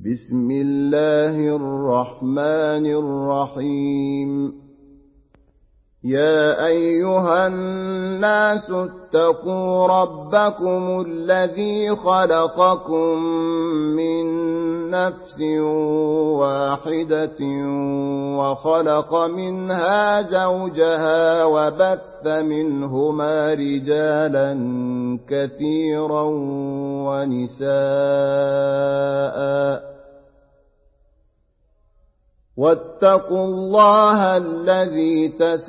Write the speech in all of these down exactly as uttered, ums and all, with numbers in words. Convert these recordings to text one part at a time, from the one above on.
بسم الله الرحمن الرحيم يا أيها الناس اتقوا ربكم الذي خلقكم من نفس واحدة وخلق منها زوجها وبث منهما رجالا كثيرا ونساء واتقوا الله الذي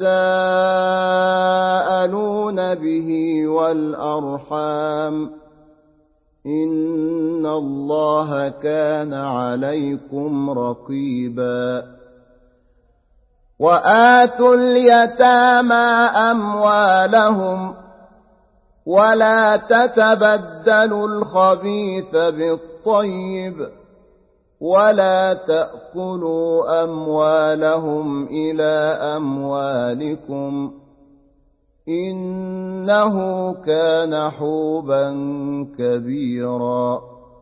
تساءلون به والأرحام إن الله كان عليكم رقيبا وآتوا اليتامى أموالهم ولا تتبدلوا الخبيث بالطيب ولا تأكلوا أموالهم إلى أموالكم إنه كان حوبا كبيرا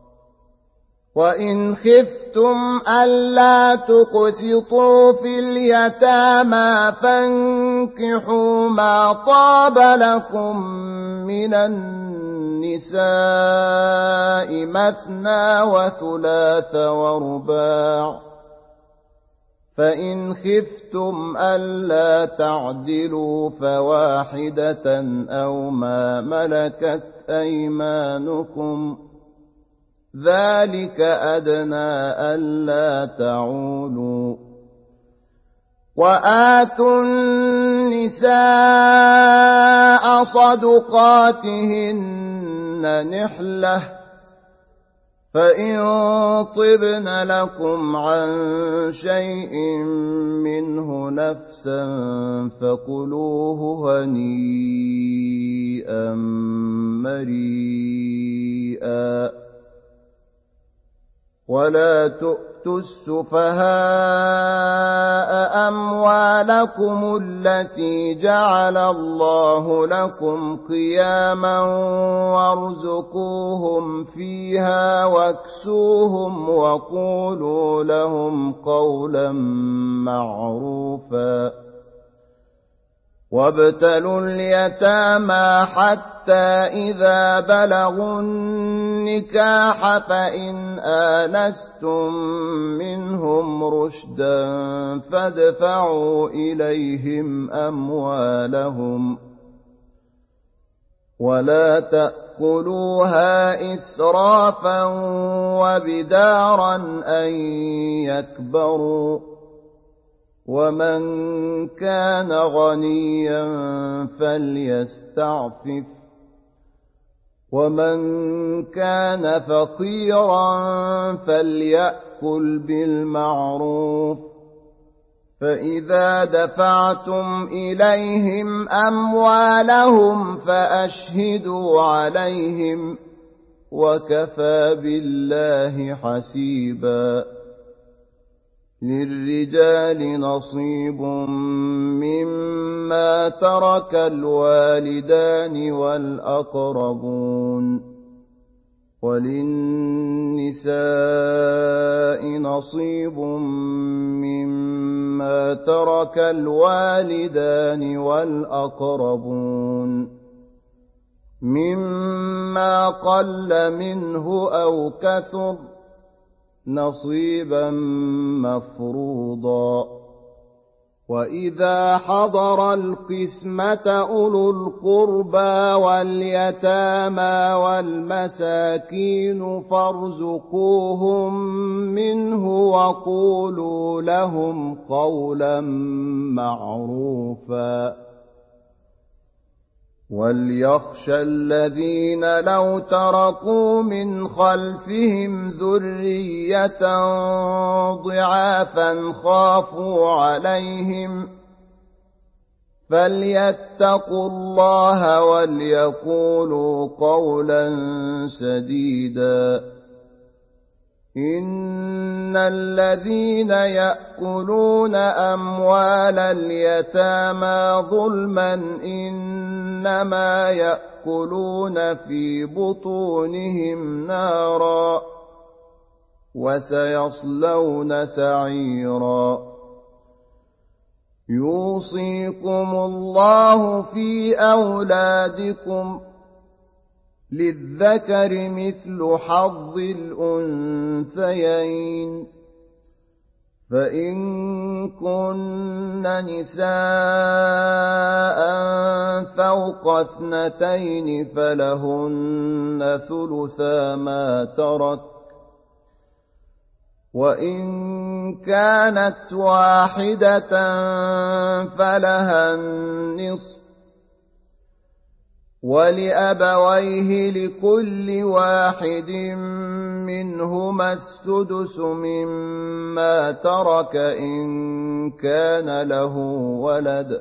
وإن خفتم ألا تقسطوا في اليتامى فانكحوا ما طاب لكم من النساء مثنى وثلاث ورباع فإن خفتم ألا تعدلوا فواحدة أو ما ملكت أيمانكم ذلك أدنى ألا تعولوا وآتوا النساء صدقاتهن نحلة فإن طبن لكم عن شيء منه نفسا فكلوه هنيئا مريئا ولا تؤتوا السفهاء أموالكم التي جعل الله لكم قياما وارزقوهم فيها واكسوهم وقولوا لهم قولا معروفا وابتلوا اليتامى حتى إذا بلغوا النكاح فإن آنستم منهم رشدا فادفعوا إليهم أموالهم ولا تأكلوها إسرافا وبدارا أن يكبروا ومن كان غنيا فليستعفف ومن كان فقيرا فليأكل بالمعروف فإذا دفعتم إليهم أموالهم فأشهدوا عليهم وكفى بالله حسيبا للرجال نصيب مما ترك الوالدان والأقربون وللنساء نصيب مما ترك الوالدان والأقربون مما قل منه أو كثر نصيبا مفروضا وإذا حضر القسمة أولو القربى واليتامى والمساكين فارزقوهم منه وقولوا لهم قولا معروفا وليخشى الذين لو تركوا من خلفهم ذرية ضعافا خافوا عليهم فليتقوا الله وليقولوا قولا سديدا إن الذين يأكلون أموال اليتامى ظلما إنما يأكلون في بطونهم نارا وسيصلون سعيرا يوصيكم الله في أولادكم للذكر مثل حظ الأنثيين فإن كن نساء فوق اثنتين فلهن ثلثا ما ترك وإن كانت واحدة فلها النصف ولأبويه لكل واحد منهما السدس مما ترك إن كان له ولد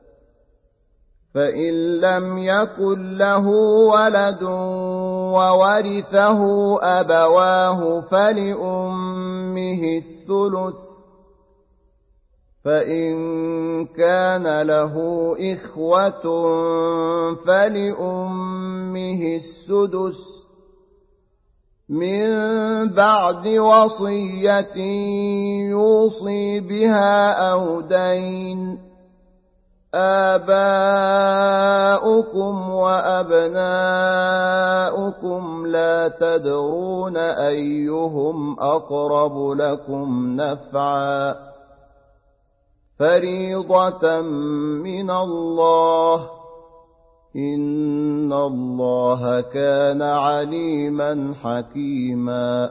فإن لم يكن له ولد وورثه أبواه فلأمه الثلث فإن كان له إخوة فلأمه السدس من بعد وصية يوصي بها أو دين آباؤكم وأبناؤكم لا تدرون أيهم أقرب لكم نفعا فريضة من الله إن الله كان عليما حكيما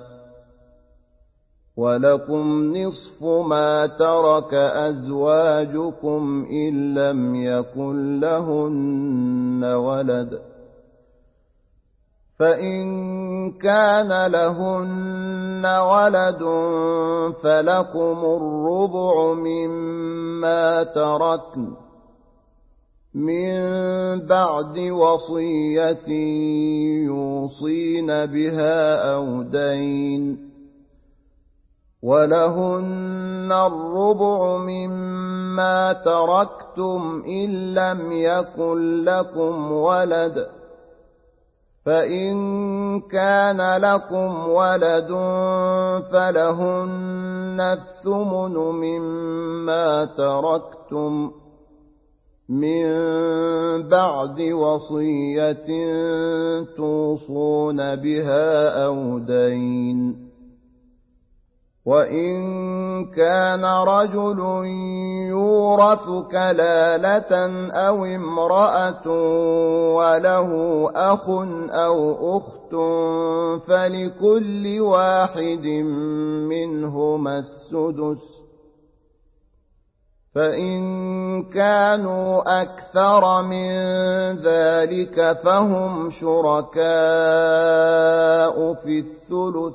ولكم نصف ما ترك أزواجكم إن لم يكن لهن ولد فإن كان لهن ولد فلكم الربع مما تركن من بعد وصية يوصين بها أو دين ولهن الربع مما تركتم إن لم يكن لكم ولد فإن كان لكم ولد فلهن الثمن مما تركتم من بعد وصية توصون بها أو دين وإن كان رجل يورث كلالة أو امرأة وله أخ أو أخت فلكل واحد منهما السدس فإن كانوا أكثر من ذلك فهم شركاء في الثلث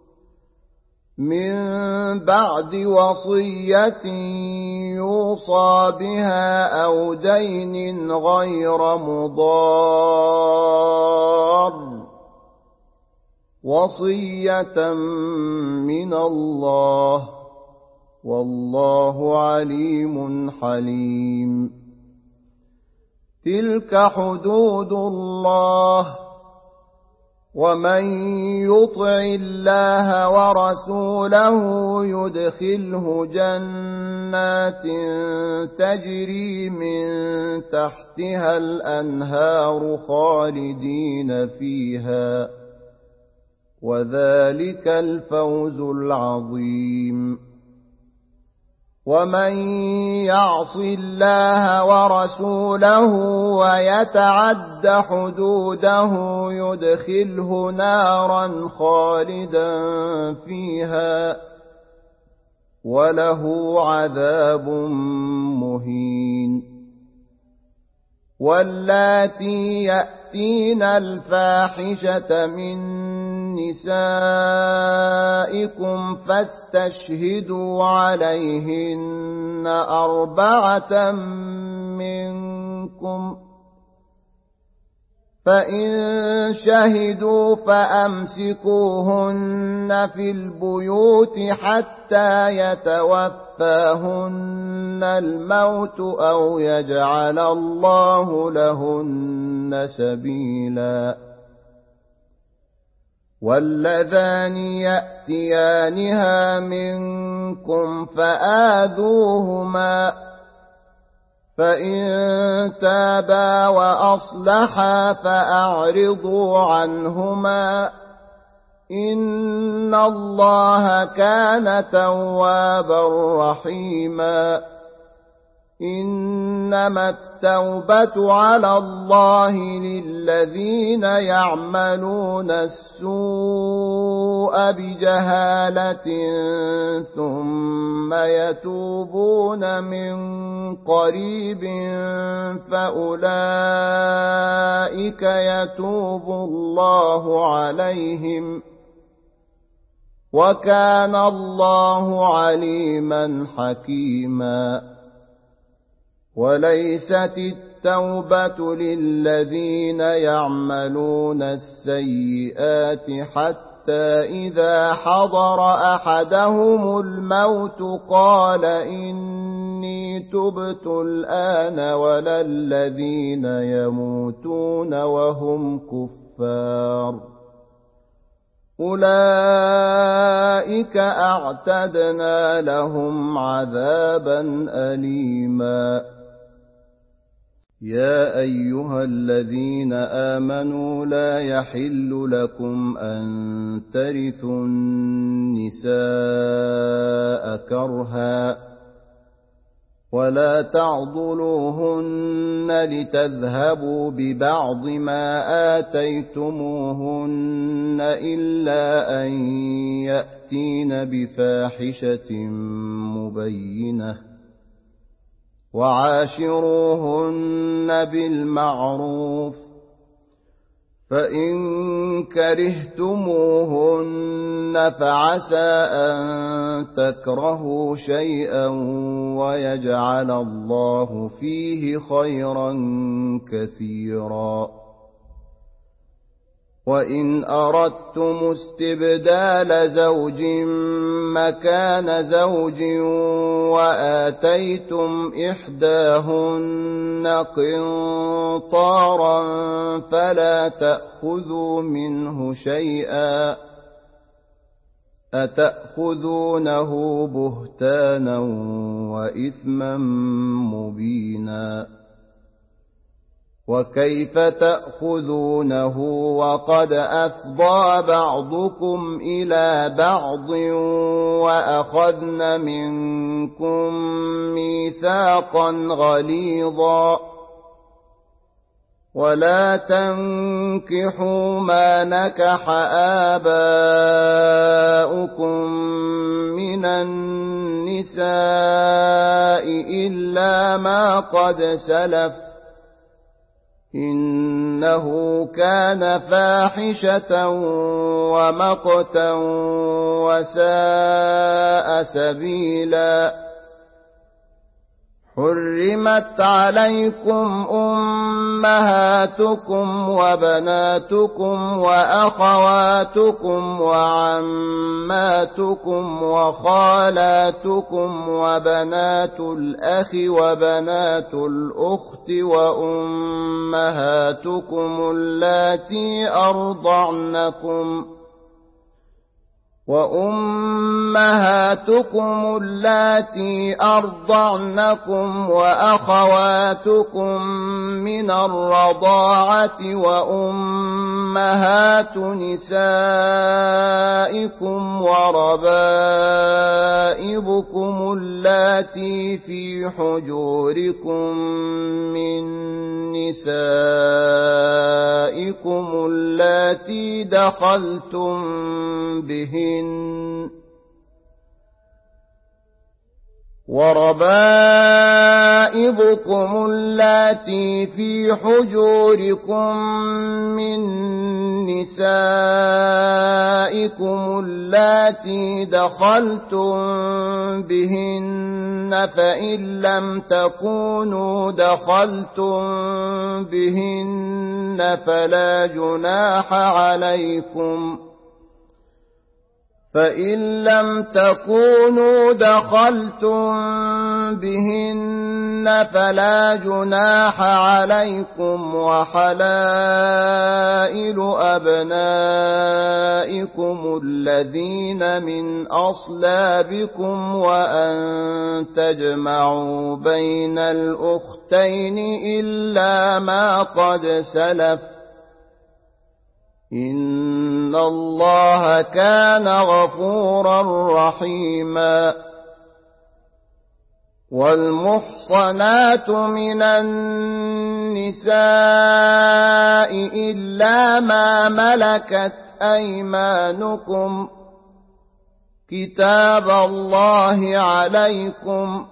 من بعد وصية يوصى بها أو دين غير مضار وصية من الله والله عليم حليم تلك حدود الله ومن يطع الله ورسوله يدخله جنات تجري من تحتها الأنهار خالدين فيها وذلك الفوز العظيم ومن يعص الله ورسوله ويتعد حدوده يدخله نارا خالدا فيها وله عذاب مهين واللاتي يأتين الفاحشة من نسائكم فاستشهدوا عليهن أربعة منكم فإن شهدوا فأمسكوهن في البيوت حتى يتوفاهن الموت أو يجعل الله لهن سبيلا واللذان يأتيانها منكم فآذوهما فإن تابا وأصلحا فأعرضوا عنهما إن الله كان توابا رحيما إنما التوبة على الله للذين يعملون السوء بجهالة ثم يتوبون من قريب فأولئك يتوب الله عليهم وكان الله عليما حكيما وليست التوبة للذين يعملون السيئات حتى إذا حضر أحدهم الموت قال إني تبت الآن ولا الذين يموتون وهم كفار أولئك أعتدنا لهم عذابا أليما يا أيها الذين آمنوا لا يحل لكم أن ترثوا النساء كرها ولا تعضلوهن لتذهبوا ببعض ما آتيتموهن إلا أن يأتين بفاحشة مبينة وعاشروهن بالمعروف فإن كرهتموهن فعسى أن تكرهوا شيئا ويجعل الله فيه خيرا كثيرا وإن أردتم استبدال زوج مكان زوج وآتيتم إحداهن قنطارا فلا تأخذوا منه شيئا أتأخذونه بهتانا وإثما مبينا وكيف تأخذونه وقد أفضى بعضكم إلى بعض وأخذن منكم ميثاقا غليظا ولا تنكحوا ما نكح آباؤكم من النساء إلا ما قد سلف إنه كان فاحشة ومقتا وساء سبيلا حرمت عليكم أمهاتكم وبناتكم وأخواتكم وعماتكم وخالاتكم وبنات الأخ وبنات الأخت وأمهاتكم اللاتي أرضعنكم وأمهاتكم اللاتي أرضعنكم وأخواتكم من الرضاعة وأمهات نسائكم وربائبكم اللاتي في حجوركم من نسائكم اللاتي دخلتم بهن وربائبكم اللاتي في حجوركم من نسائكم اللاتي دخلتم بهن فإن لم تكونوا دخلتم بهن فلا جناح عليكم فإن لم تكونوا دخلتم بهن فلا جناح عليكم وحلائل أبنائكم الذين من أصلابكم وأن تجمعوا بين الأختين إلا ما قد سلف إن الله كان غفورا رحيما والمحصنات من النساء إلا ما ملكت أيمانكم كتاب الله عليكم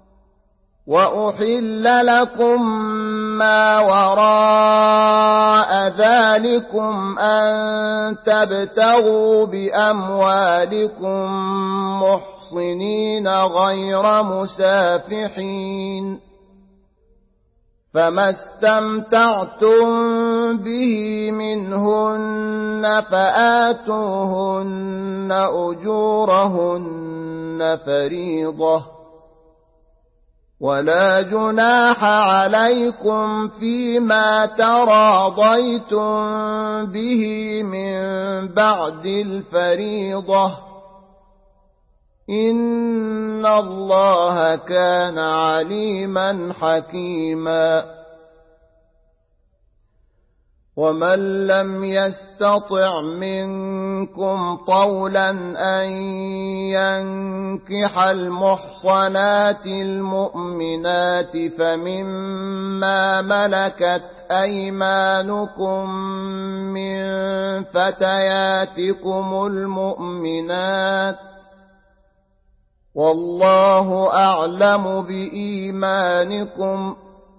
وأحل لكم ما وراء ذلكم أن تبتغوا بأموالكم محصنين غير مسافحين فما استمتعتم به منهن فآتوهن أجورهن فريضة ولا جناح عليكم فيما تراضيتم به من بعد الفريضة إن الله كان عليما حكيما ومن لم يستطع منكم طولا أن ينكح المحصنات المؤمنات فمما ملكت أيمانكم من فتياتكم المؤمنات والله أعلم بإيمانكم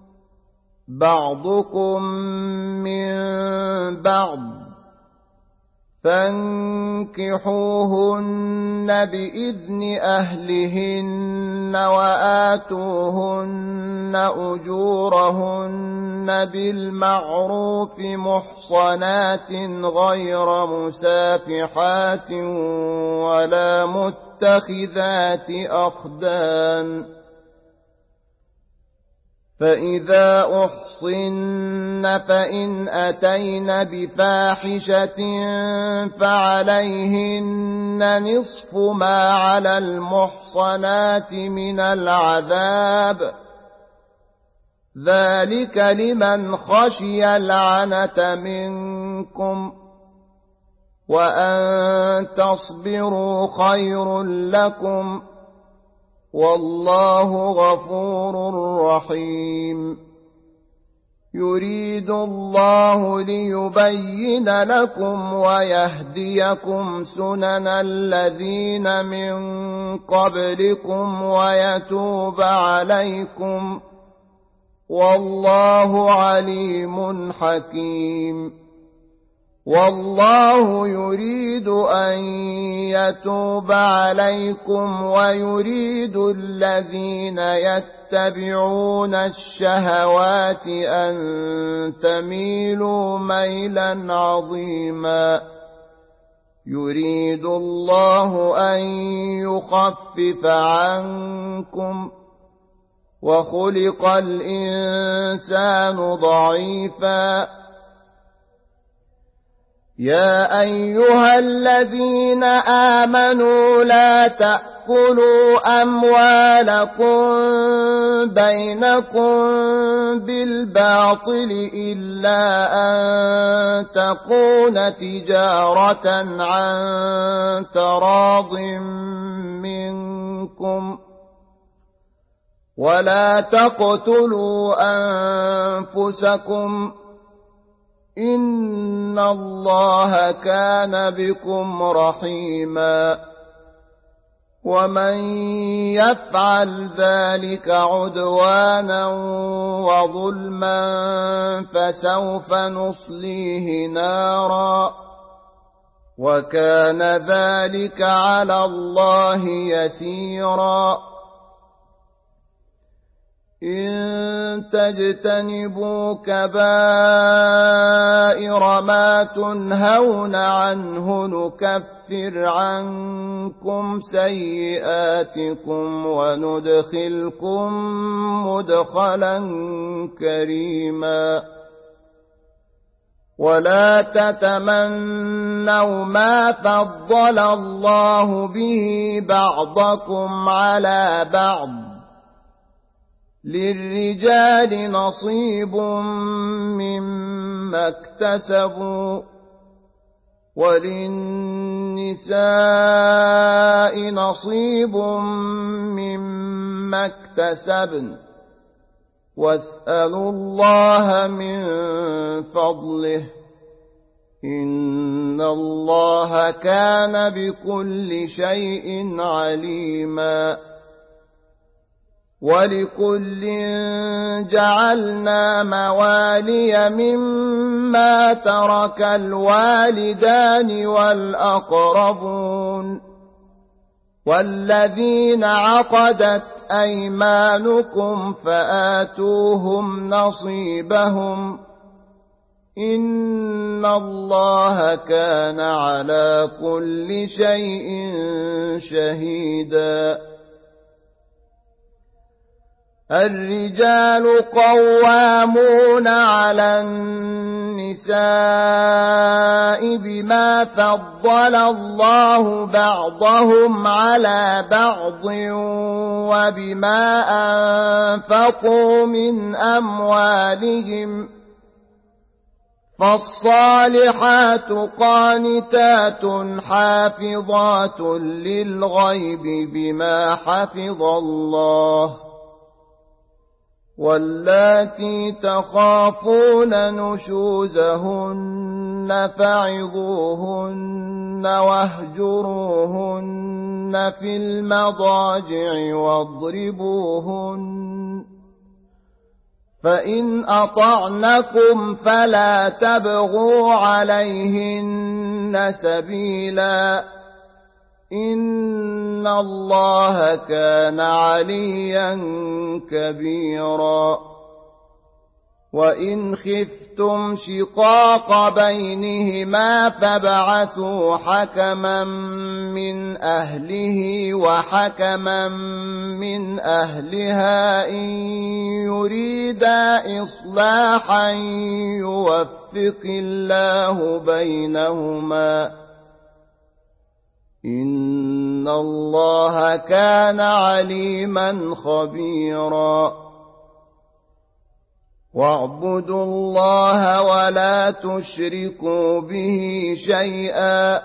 بعضكم من بعض فانكحوهن بإذن أهلهن وآتوهن أجورهن بالمعروف محصنات غير مسافحات ولا متخذات أخدان فإذا أحصن فإن أتين بفاحشة فعليهن نصف ما على المحصنات من العذاب ذلك لمن خشي العنة منكم وأن تصبروا خير لكم والله غفور رحيم يريد الله ليبين لكم ويهديكم سنن الذين من قبلكم ويتوب عليكم والله عليم حكيم والله يريد أن يتوب عليكم ويريد الذين يتبعون الشهوات أن تميلوا ميلا عظيما يريد الله أن يخفف عنكم وخلق الإنسان ضعيفا يا أيها الذين آمنوا لا تأكلوا أموالكم بينكم بالباطل إلا أن تكون تجارة عن تراض منكم ولا تقتلوا أنفسكم إن الله كان بكم رحيما ومن يفعل ذلك عدوانا وظلما فسوف نصليه نارا وكان ذلك على الله يسيرا إن تجتنبوا كبائر ما تنهون عنه نكفر عنكم سيئاتكم وندخلكم مدخلا كريما ولا تتمنوا ما فضل الله به بعضكم على بعض للرجال نصيب مما اكتسبوا وللنساء نصيب مما اكتسبن واسألوا الله من فضله إن الله كان بكل شيء عليما ولكل جعلنا موالي مما ترك الوالدان والأقربون والذين عقدت أيمانكم فآتوهم نصيبهم إن الله كان على كل شيء شهيدا الرجال قوامون على النساء بما فضل الله بعضهم على بعض وبما أنفقوا من أموالهم فالصالحات قانتات حافظات للغيب بما حفظ الله واللاتي تخافون نشوزهن فعظوهن واهجروهن في المضاجع واضربوهن فإن أطعنكم فلا تبغوا عليهن سبيلا إن الله كان عليا كبيرا وإن خفتم شقاق بينهما فابعثوا حكما من أهله وحكما من أهلها إن يريدا إصلاحا يوفق الله بينهما إن الله كان عليما خبيرا واعبدوا الله ولا تشركوا به شيئا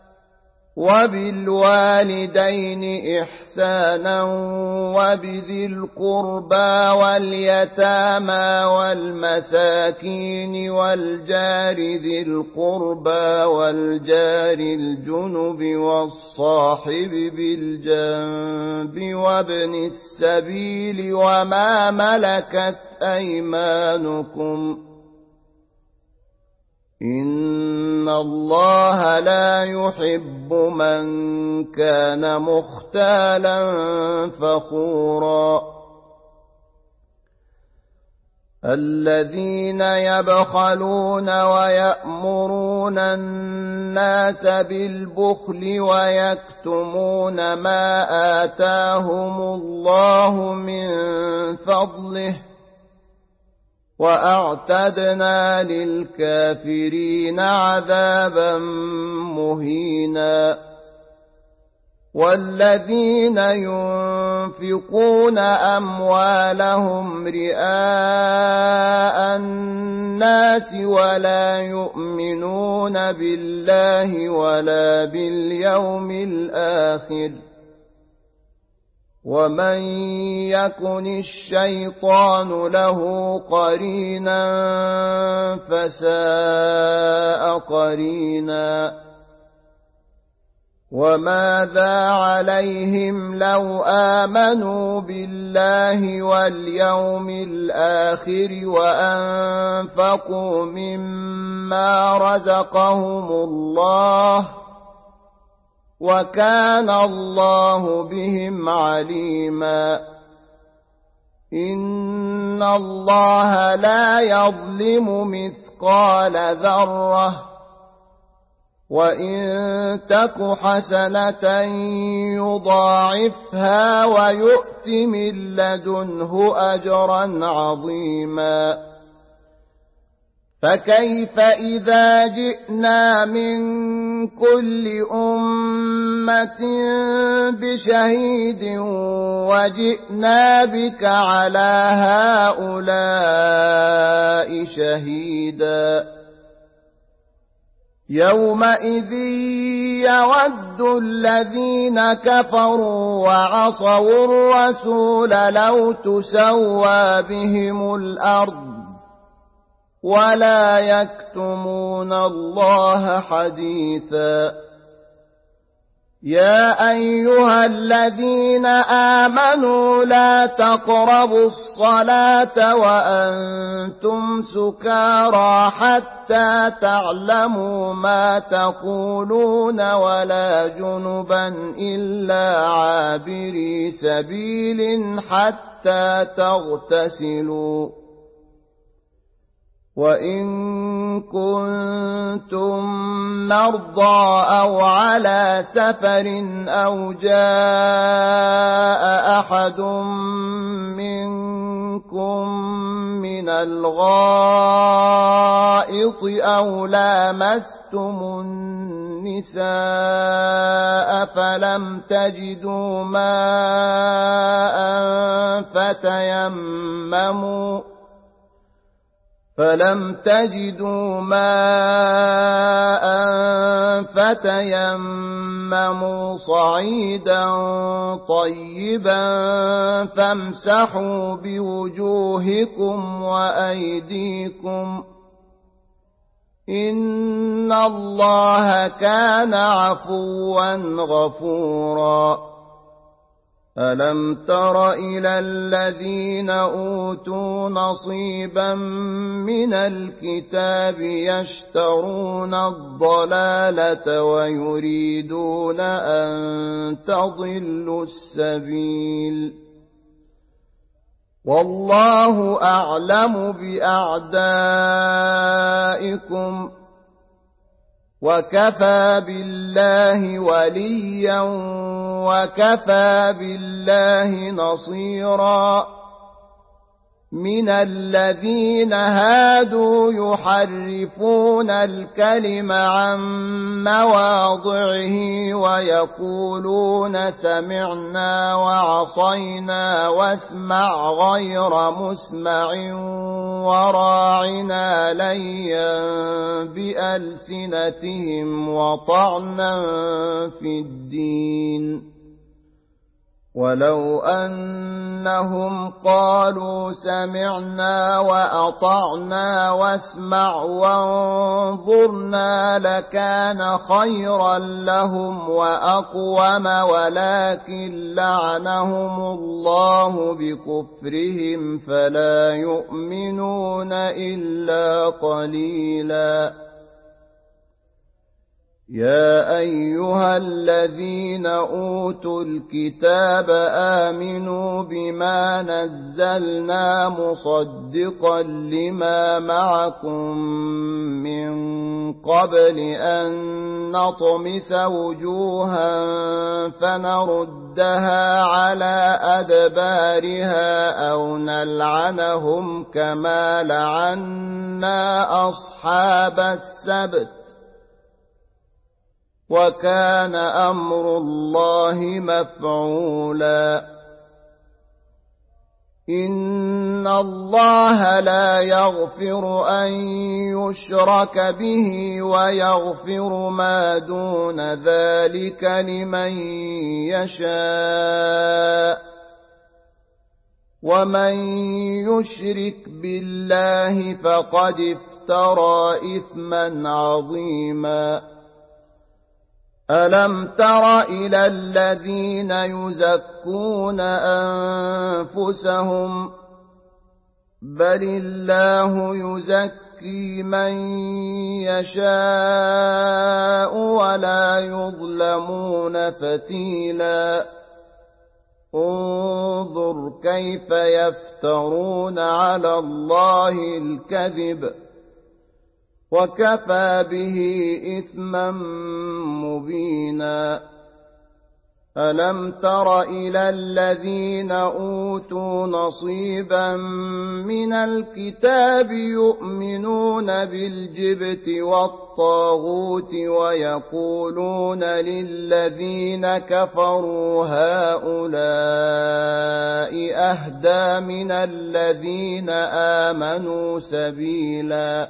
وبالوالدين إحسانا وبذي القربى واليتامى والمساكين والجار ذي القربى والجار الجنب والصاحب بالجنب وابن السبيل وما ملكت أيمانكم إن الله لا يحب من كان مختالا فخورا الذين يبخلون ويأمرون الناس بالبخل ويكتمون ما آتاهم الله من فضله وأعتدنا للكافرين عذابا مهينا والذين ينفقون أموالهم رئاء الناس ولا يؤمنون بالله ولا باليوم الآخر ومن يكن الشيطان له قرينا فساء قرينا وماذا عليهم لو آمنوا بالله واليوم الآخر وأنفقوا مما رزقهم الله وكان الله بهم عليما إن الله لا يظلم مثقال ذرة وإن تك حسنة يضاعفها ويؤت من لدنه أجرا عظيما فكيف إذا جئنا من كل أمة بشهيد وجئنا بك على هؤلاء شهيدا يومئذ يود الذين كفروا وعصوا الرسول لو تسوى بهم الأرض ولا يكتمون الله حديثا يا أيها الذين آمنوا لا تقربوا الصلاة وأنتم سكارى حتى تعلموا ما تقولون ولا جنبا إلا عابري سبيل حتى تغتسلوا وإن كنتم مرضى أو على سفر أو جاء أحد منكم من الغائط أو لامستم النساء فلم تجدوا ماء فتيمموا فلم تجدوا ماء فتيمموا صعيدا طيبا فامسحوا بوجوهكم وأيديكم إن الله كان عفوا غفورا ألم تر إلى الذين أوتوا نصيبا من الكتاب يشترون الضلالة ويريدون أن تضلوا السبيل والله أعلم بأعدائكم وكفى بالله وليا وكفى بالله نصيرا من الذين هادوا يحرفون الكلم عن مواضعه ويقولون سمعنا وعصينا واسمع غير مسمع وراعنا ليا بألسنتهم وطعنا في الدين ولو أنهم قالوا سمعنا وأطعنا واسمع وانظرنا لكان خيرا لهم وأقوم ولكن لعنهم الله بكفرهم فلا يؤمنون إلا قليلا يا أيها الذين أوتوا الكتاب آمنوا بما نزلنا مصدقا لما معكم من قبل أن نطمس وجوها فنردها على أدبارها أو نلعنهم كما لعنا أصحاب السبت وكان أمر الله مفعولا إن الله لا يغفر أن يشرك به ويغفر ما دون ذلك لمن يشاء ومن يشرك بالله فقد افترى إثما عظيما ألم تر إلى الذين يزكون أنفسهم بل الله يزكي من يشاء ولا يظلمون فتيلا انظر كيف يفترون على الله الكذب وكفى به إثما مبينا ألم تر إلى الذين أوتوا نصيبا من الكتاب يؤمنون بالجبت والطاغوت ويقولون للذين كفروا هؤلاء أهدى من الذين آمنوا سبيلا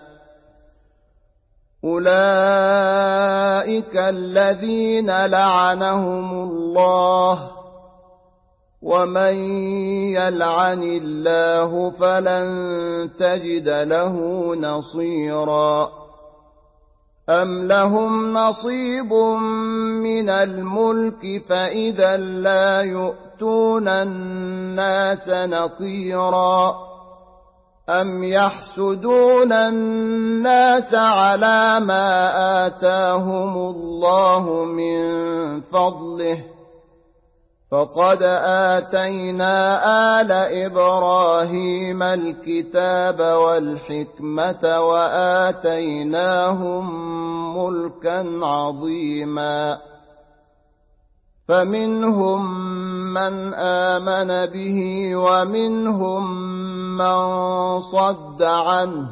أولئك الذين لعنهم الله ومن يلعن الله فلن تجد له نصيرا أم لهم نصيب من الملك فإذا لا يؤتون الناس نقيرا أم يحسدون الناس على ما آتاهم الله من فضله فقد آتينا آل إبراهيم الكتاب والحكمة وآتيناهم ملكا عظيما فمنهم من آمن به ومنهم من صد عنه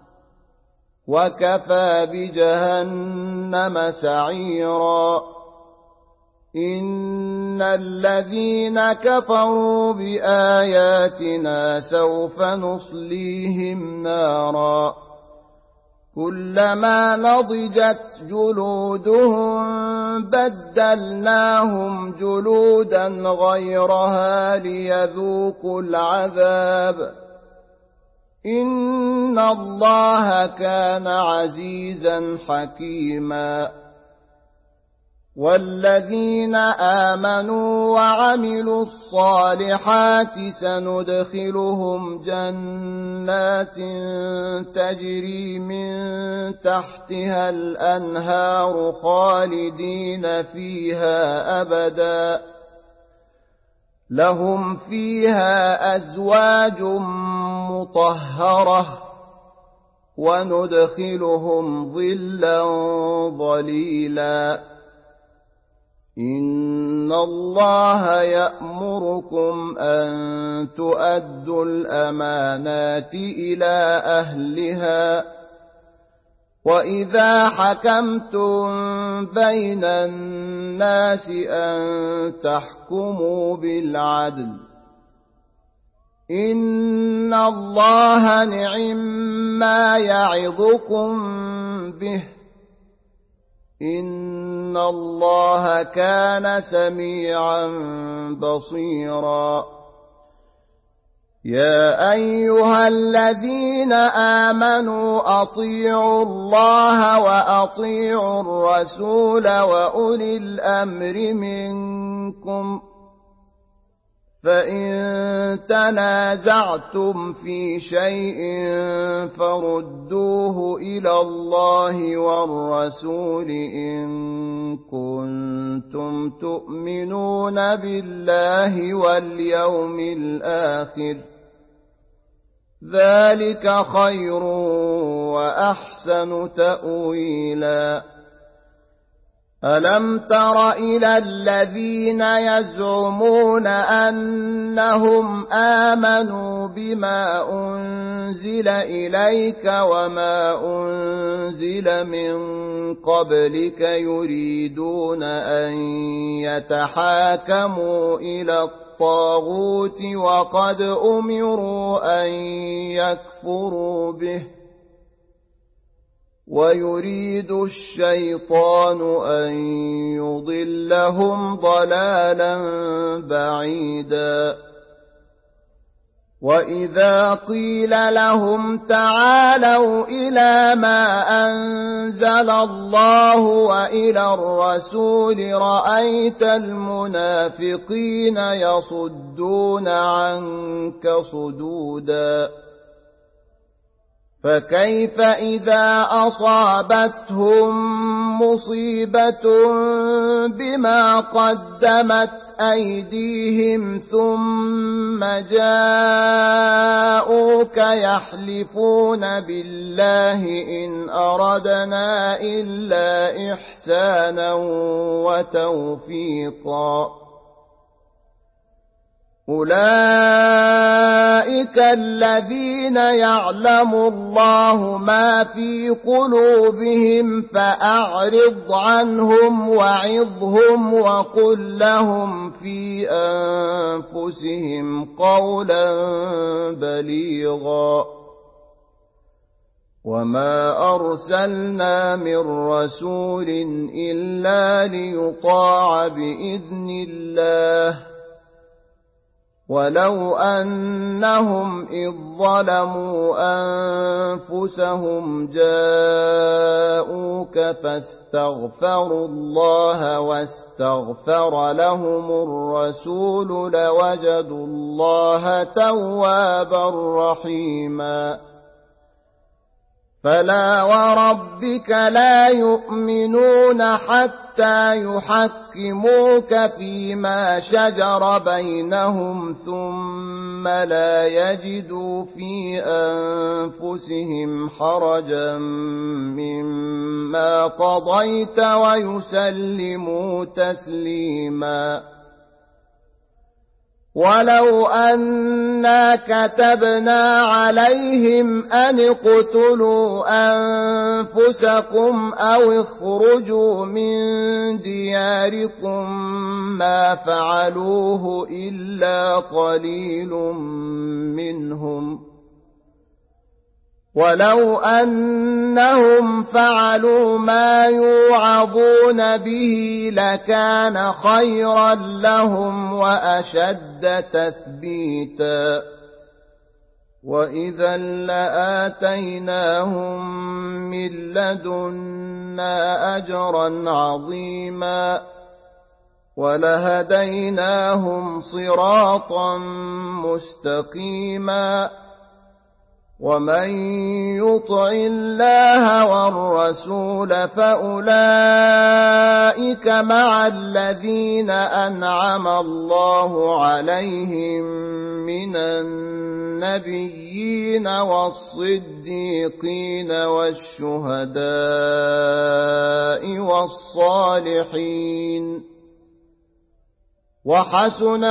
وكفى بجهنم سعيرا إن الذين كفروا بآياتنا سوف نصليهم نارا كلما نضجت جلودهم بدلناهم جلودا غيرها ليذوقوا العذاب إن الله كان عزيزا حكيما والذين آمنوا وعملوا الصالحات سندخلهم جنات تجري من تحتها الأنهار خالدين فيها أبدا لهم فيها أزواج مطهرة وندخلهم ظلا ظليلا إن الله يأمركم أن تؤدوا الأمانات إلى أهلها وإذا حكمتم بين الناس أن تحكموا بالعدل إن الله نعم ما يعظكم به إن الله كان سميعا بصيرا يا أيها الذين آمنوا أطيعوا الله وأطيعوا الرسول وأولي الأمر منكم فإن تنازعتم في شيء فردوه إلى الله والرسول إن كنتم تؤمنون بالله واليوم الآخر ذلك خير وأحسن تأويلا ألم تر إلى الذين يزعمون أنهم آمنوا بما أنزل إليك وما أنزل من قبلك يريدون أن يتحاكموا إلى الطاغوت وقد أمروا أن يكفروا به ويريد الشيطان أن يضلهم ضلالا بعيدا وإذا قيل لهم تعالوا إلى ما أنزل الله وإلى الرسول رأيت المنافقين يصدون عنك صدودا فكيف إذا أصابتهم مصيبة بما قدمت أيديهم ثم جاءوك يحلفون بالله إن أردنا إلا إحسانا وتوفيقا أولئك الذين يعلم الله ما في قلوبهم فأعرض عنهم وعظهم وقل لهم في أنفسهم قولا بليغا وما أرسلنا من رسول إلا ليطاع بإذن الله ولو أنهم إذ ظلموا أنفسهم جاءوك فاستغفروا الله واستغفر لهم الرسول لوجدوا الله توابا رحيما فلا وربك لا يؤمنون حتى يحكموك فيما شجر بينهم ثم لا يجدوا في أنفسهم حرجا مما قضيت ويسلموا تسليما ولو أنا كتبنا عليهم أن اقتلوا أنفسكم أو اخرجوا من دياركم ما فعلوه إلا قليل منهم ولو أنهم فعلوا ما يوعظون به لكان خيرا لهم وأشد تثبيتا وإذا لآتيناهم من لدنا أجرا عظيما ولهديناهم صراطا مستقيما ومن يطع الله والرسول فأولئك مع الذين أنعم الله عليهم من النبيين والصديقين والشهداء والصالحين وحسن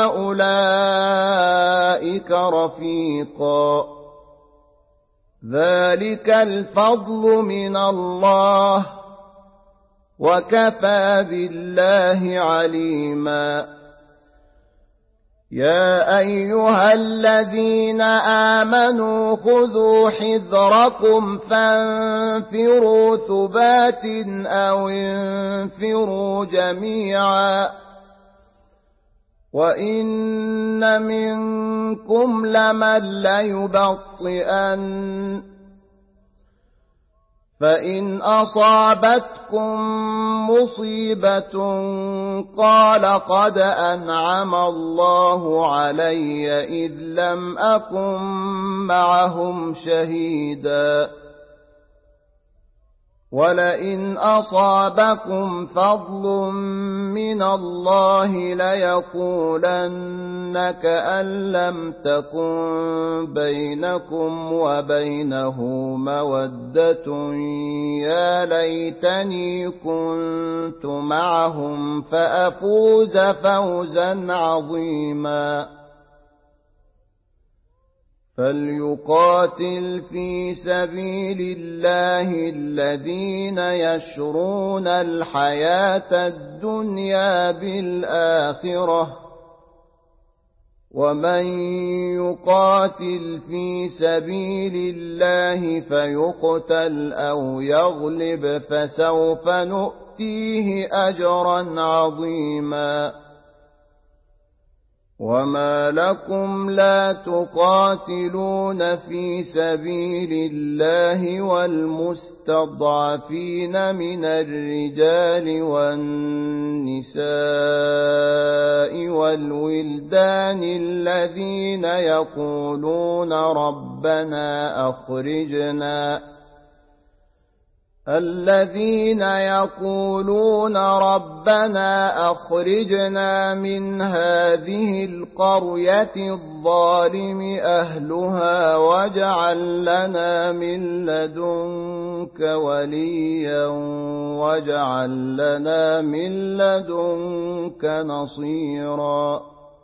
أولئك رفيقا ذلك الفضل من الله وكفى بالله عليما يا أيها الذين آمنوا خذوا حذركم فانفروا ثبات أو انفروا جميعا وإن منكم لمن ليبطئن فإن أصابتكم مصيبة قال قد أنعم الله علي إذ لم أكن معهم شهيدا ولئن أصابكم فضل من الله ليقولن كأن لم تكن بينكم وبينه مودة يا ليتني كنت معهم فأفوز فوزا عظيما فليقاتل في سبيل الله الذين يشرون الحياة الدنيا بالآخرة ومن يقاتل في سبيل الله فيقتل أو يغلب فسوف نؤتيه أجرا عظيما وما لكم لا تقاتلون في سبيل الله والمستضعفين من الرجال والنساء والولدان الذين يقولون ربنا أخرجنا الذين يقولون ربنا أخرجنا من هذه القرية الظالم أهلها واجعل لنا من لدنك وليا واجعل لنا من لدنك نصيرا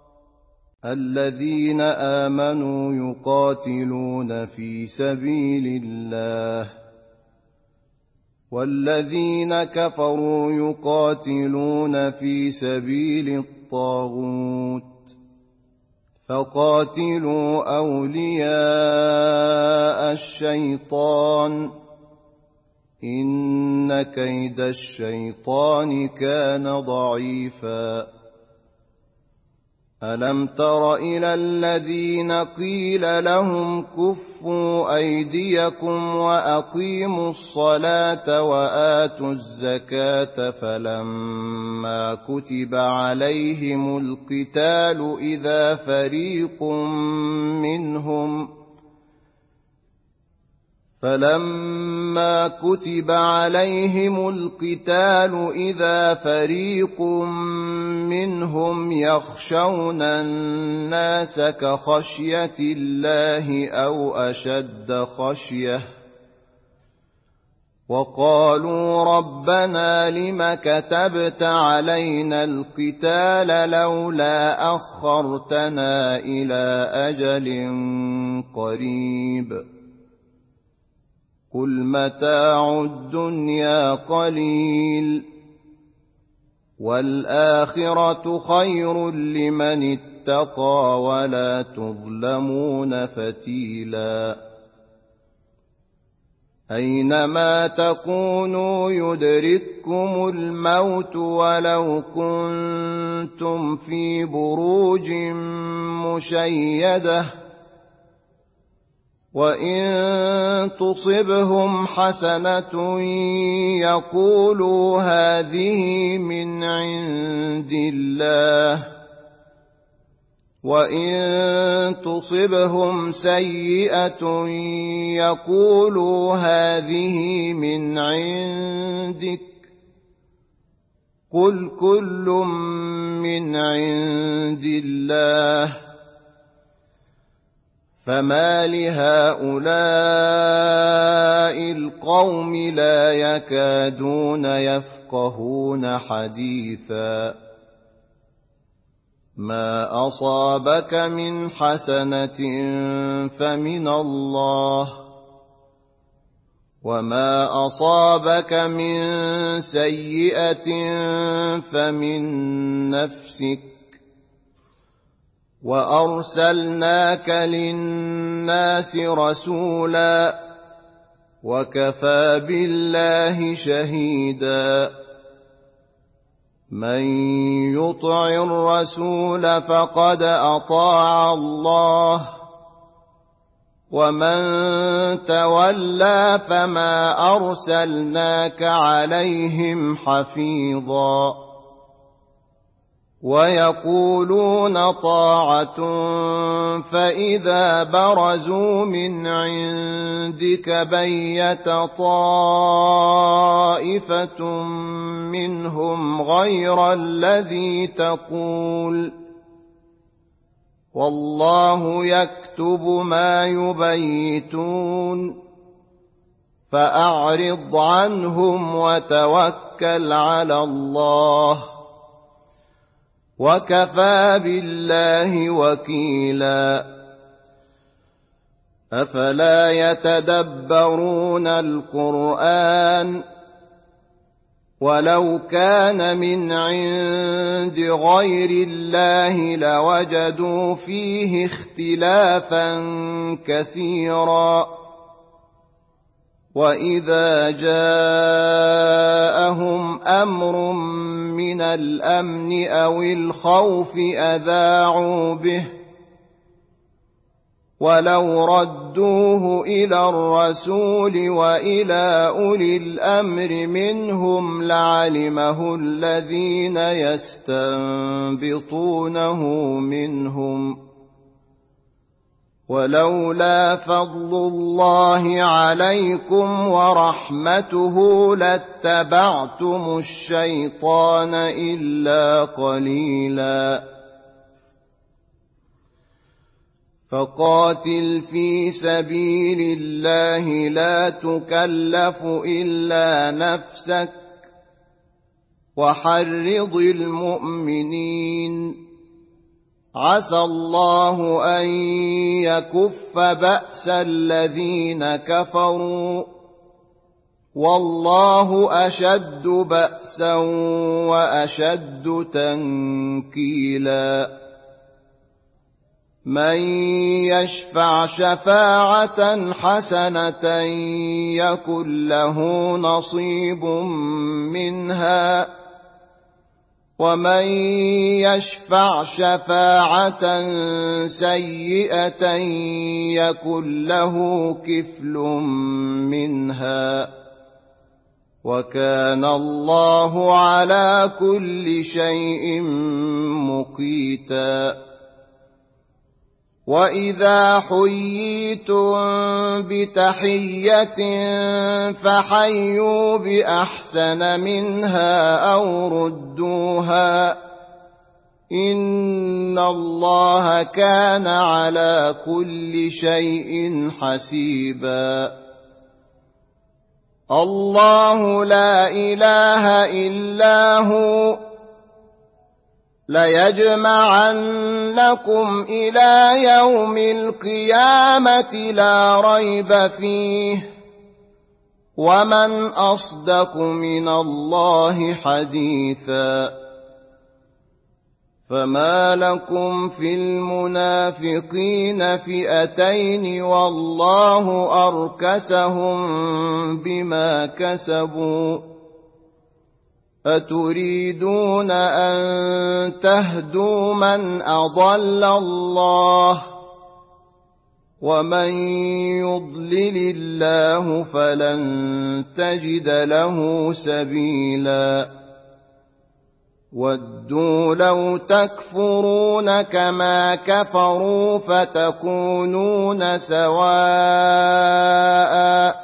الذين آمنوا يقاتلون في سبيل الله والذين كفروا يقاتلون في سبيل الطاغوت فقاتلوا أولياء الشيطان إن كيد الشيطان كان ضعيفا ألم تر إلى الذين قيل لهم كفوا أيديكم وأقيموا الصلاة وآتوا الزكاة فلما كتب عليهم القتال إذا فريق منهم فلما كتب عليهم القتال إذا فريق منهم يخشون الناس كخشية الله أو أشد خشية وقالوا ربنا لم كتبت علينا القتال لولا أخرتنا إلى أجل قريب قل متاع الدنيا قليل والآخرة خير لمن اتقى ولا تظلمون فتيلا أينما تكونوا يدرككم الموت ولو كنتم في بروج مشيدة وإن تصبهم حسنة يقولوا هذه من عند الله وإن تصبهم سيئة يقولوا هذه من عندك قل كل من عند الله فما لهؤلاء القوم لا يكادون يفقهون حديثا ما أصابك من حسنة فمن الله وما أصابك من سيئة فمن نفسك وأرسلناك للناس رسولا وكفى بالله شهيدا من يطع الرسول فقد أطاع الله ومن تولى فما أرسلناك عليهم حفيظا ويقولون طاعة فإذا برزوا من عندك بيت طائفة منهم غير الذي تقول والله يكتب ما يبيتون فأعرض عنهم وتوكل على الله وكفى بالله وكيلا أفلا يتدبرون القرآن ولو كان من عند غير الله لوجدوا فيه اختلافا كثيرا وإذا جاءهم أمر من الأمن أو الخوف أذاعوا به ولو ردوه إلى الرسول وإلى أولي الأمر منهم لعلمه الذين يستنبطونه منهم ولولا فضل الله عليكم ورحمته لاتبعتم الشيطان إلا قليلا فقاتل في سبيل الله لا تكلف إلا نفسك وحرض المؤمنين عسى الله أن يكف بأس الذين كفروا والله أشد بأسا وأشد تنكيلا من يشفع شفاعة حسنة يكن له نصيب منها ومن يشفع شفاعة سيئة يكن له كفل منها وكان الله على كل شيء مقيتا وإذا حييتم بتحية فحيوا بأحسن منها أو ردوها إن الله كان على كل شيء حسيبا الله لا إله إلا هو ليجمعنكم إلى يوم القيامة لا ريب فيه ومن أصدق من الله حديثا فما لكم في المنافقين فئتين والله أركسهم بما كسبوا أتريدون أن تهدوا من أضل الله ومن يضلل الله فلن تجد له سبيلا ودوا لو تكفرون كما كفروا فتكونون سواء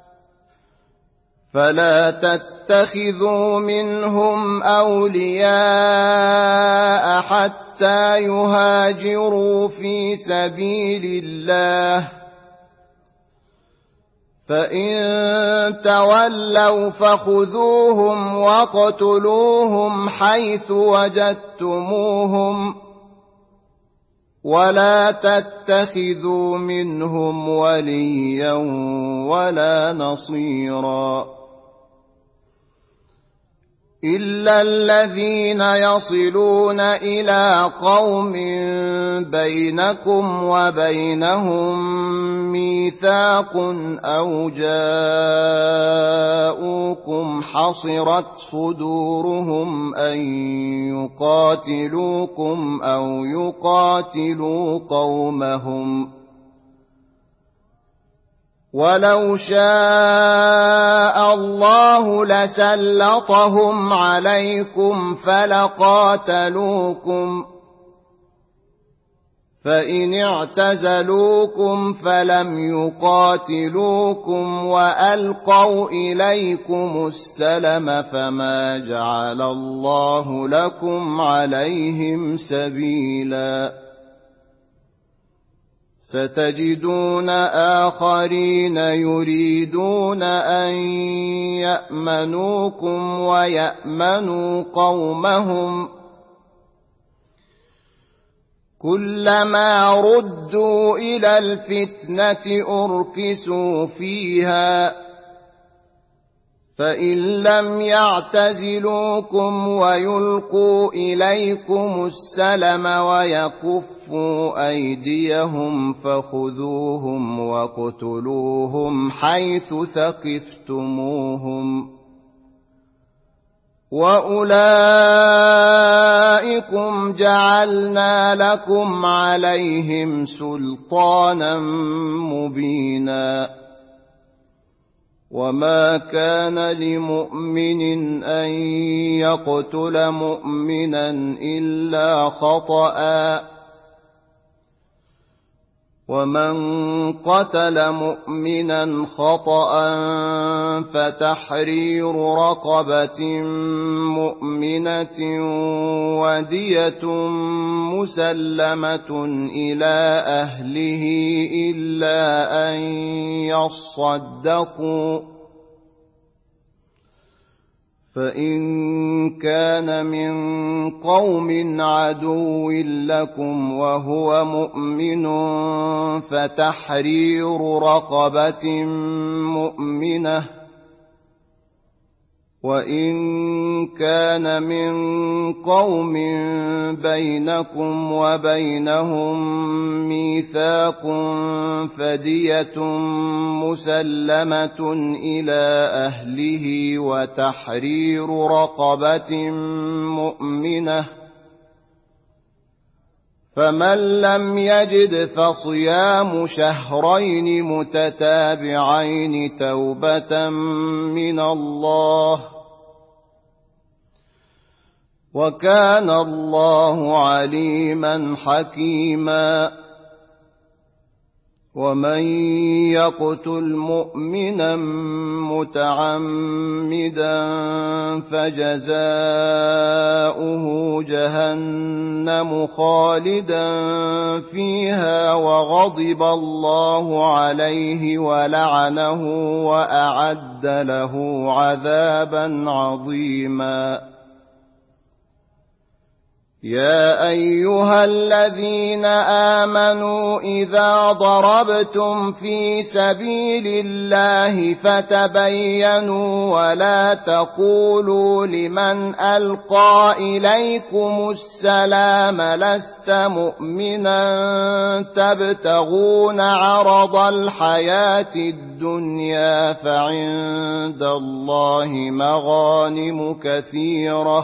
فلا تتخذوا منهم أولياء حتى يهاجروا في سبيل الله فإن تولوا فخذوهم واقتلوهم حيث وجدتموهم ولا تتخذوا منهم وليا ولا نصيرا إلا الذين يصلون إلى قوم بينكم وبينهم ميثاق أو جاءوكم حصرت صدورهم أن يقاتلوكم أو يقاتلوا قومهم ولو شاء الله لسلطهم عليكم فلقاتلوكم فإن اعتزلوكم فلم يقاتلوكم وألقوا إليكم السلم فما جعل الله لكم عليهم سبيلا ستجدون آخرين يريدون أن يأمنوكم ويأمنوا قومهم كلما ردوا إلى الفتنة أركسوا فيها فإن لم يعتزلوكم ويلقوا إليكم السلم ويكفوا أيديهم فخذوهم واقتلوهم حيث ثقفتموهم وأولئكم جعلنا لكم عليهم سلطانا مبينا وما كان لمؤمن أن يقتل مؤمنا إلا خطأ ومن قتل مؤمنا خطأ فتحرير رقبة مؤمنة ودية مسلمة إلى أهله إلا أن يصدقوا، فإن كان من قوم عدو لكم وهو مؤمن فتحرير رقبة مؤمنة، وإن كان من قوم بينكم وبينهم ميثاق فدية مسلمة إلى أهله وتحرير رقبة مؤمنة، فمن لم يجد فصيام شهرين متتابعين توبة من الله، وكان الله عليما حكيما. ومن يقتل مؤمنا متعمدا فجزاؤه جهنم خالدا فيها وغضب الله عليه ولعنه وأعد له عذابا عظيما. يا أيها الذين آمنوا إذا ضربتم في سبيل الله فتبينوا ولا تقولوا لمن ألقى إليكم السلام لست مؤمنا تبتغون عرض الحياة الدنيا فعند الله مغانم كثيرة،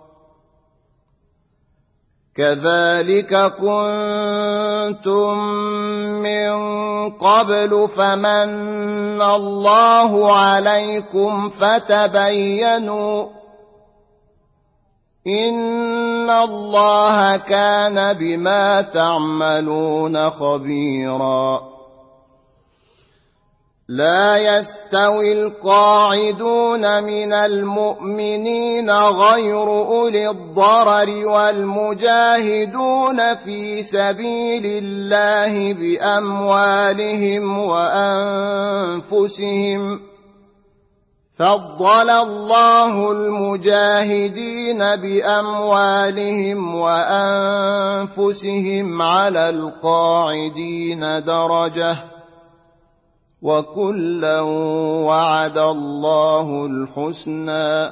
كذلك كنتم من قبل فمن الله عليكم فتبينوا إن الله كان بما تعملون خبيرا. لا يستوي القاعدون من المؤمنين غير أولي الضرر والمجاهدون في سبيل الله بأموالهم وأنفسهم، فضل الله المجاهدين بأموالهم وأنفسهم على القاعدين درجة، وكلا وعد الله الحسنى،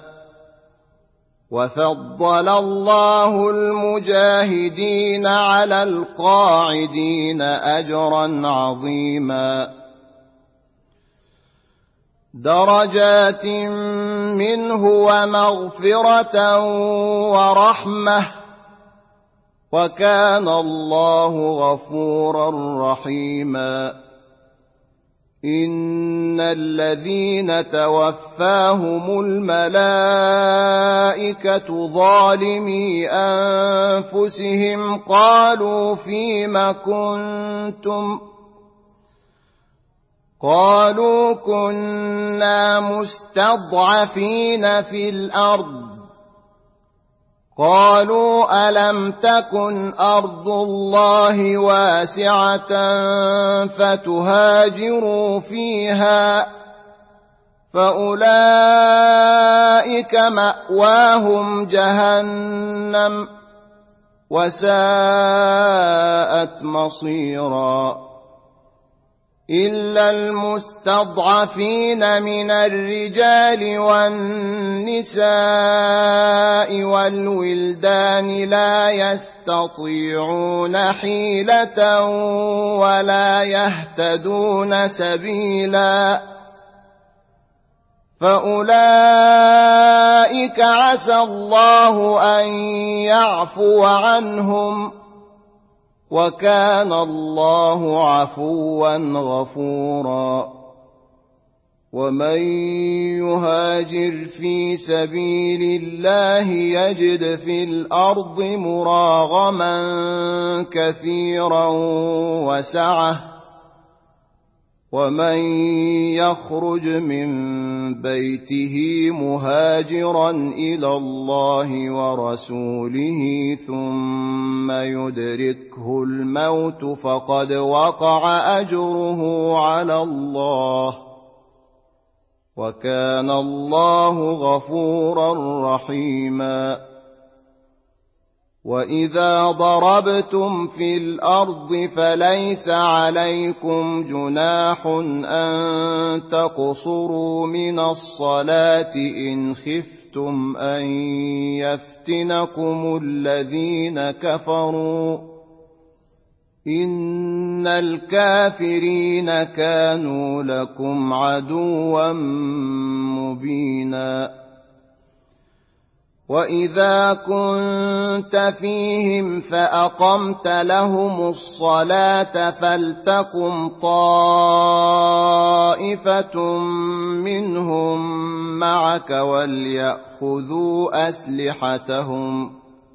وفضل الله المجاهدين على القاعدين أجرا عظيما، درجات منه ومغفرة ورحمة، وكان الله غفورا رحيما. إن الذين توفاهم الملائكة ظالمي أنفسهم قالوا فيم كنتم قالوا كنا مستضعفين في الأرض، قالوا ألم تكن أرض الله واسعة فتهاجروا فيها، فأولئك مأواهم جهنم وساءت مصيرا. إلا المستضعفين من الرجال والنساء والولدان لا يستطيعون حيلة ولا يهتدون سبيلا، فأولئك عسى الله أن يعفو عنهم، وكان الله عفوا غفورا. ومن يهاجر في سبيل الله يجد في الأرض مراغما كثيرا وسعة ومن يخرج من بيته مهاجرا إلى الله ورسوله ثم يدركه الموت فقد وقع أجره على الله وكان الله غفورا رحيما وإذا ضربتم في الأرض فليس عليكم جناح أن تقصروا من الصلاة إن خفتم أن يفتنكم الذين كفروا إن الكافرين كانوا لكم عدوا مبينا وإذا كنت فيهم فأقمت لهم الصلاة فلتقم طائفة منهم معك وليأخذوا أسلحتهم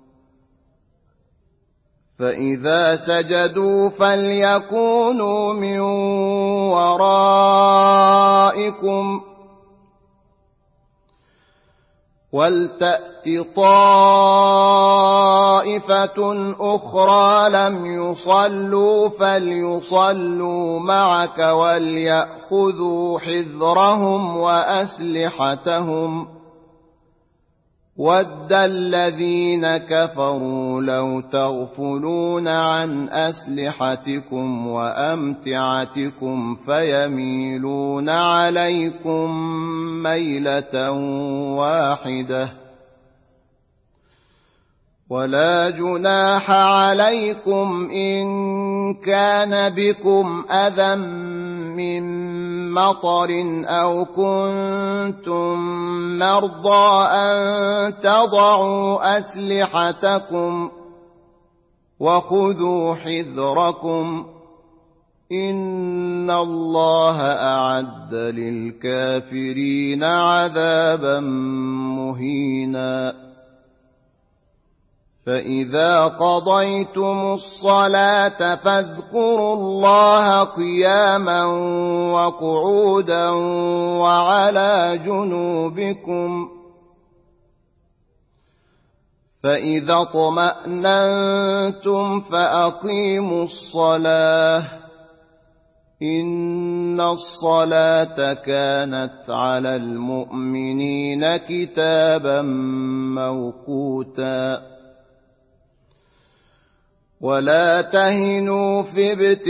فإذا سجدوا فليكونوا من ورائكم ولتأت طائفة أخرى لم يصلوا فليصلوا معك وليأخذوا حذرهم وأسلحتهم ود الذين كفروا لو تغفلون عن أسلحتكم وأمتعتكم فيميلون عليكم ميلة واحدة ولا جناح عليكم إن كان بكم أذى من مطر أو كنتم مرضى أن تضعوا أسلحتكم وخذوا حذركم إن الله أعد للكافرين عذابا مهينا فإذا قضيتم الصلاة فاذكروا الله قياما وقعودا وعلى جنوبكم فإذا اطمأننتم فأقيموا الصلاة إن الصلاة كانت على المؤمنين كتابا موقوتا ولا تهنوا في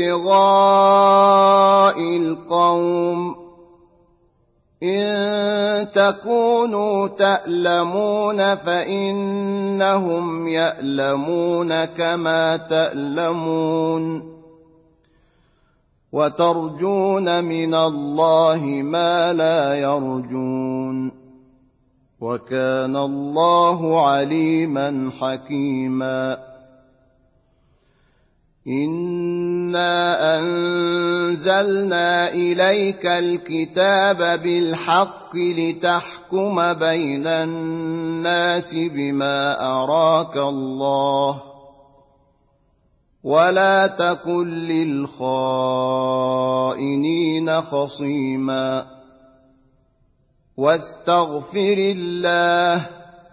ابتغاء القوم إن تكونوا تألمون فإنهم يألمون كما تألمون وترجون من الله ما لا يرجون وكان الله عليما حكيما إنا أنزلنا إليك الكتاب بالحق لتحكم بين الناس بما أراك الله ولا تكن للخائنين خصيما واستغفر الله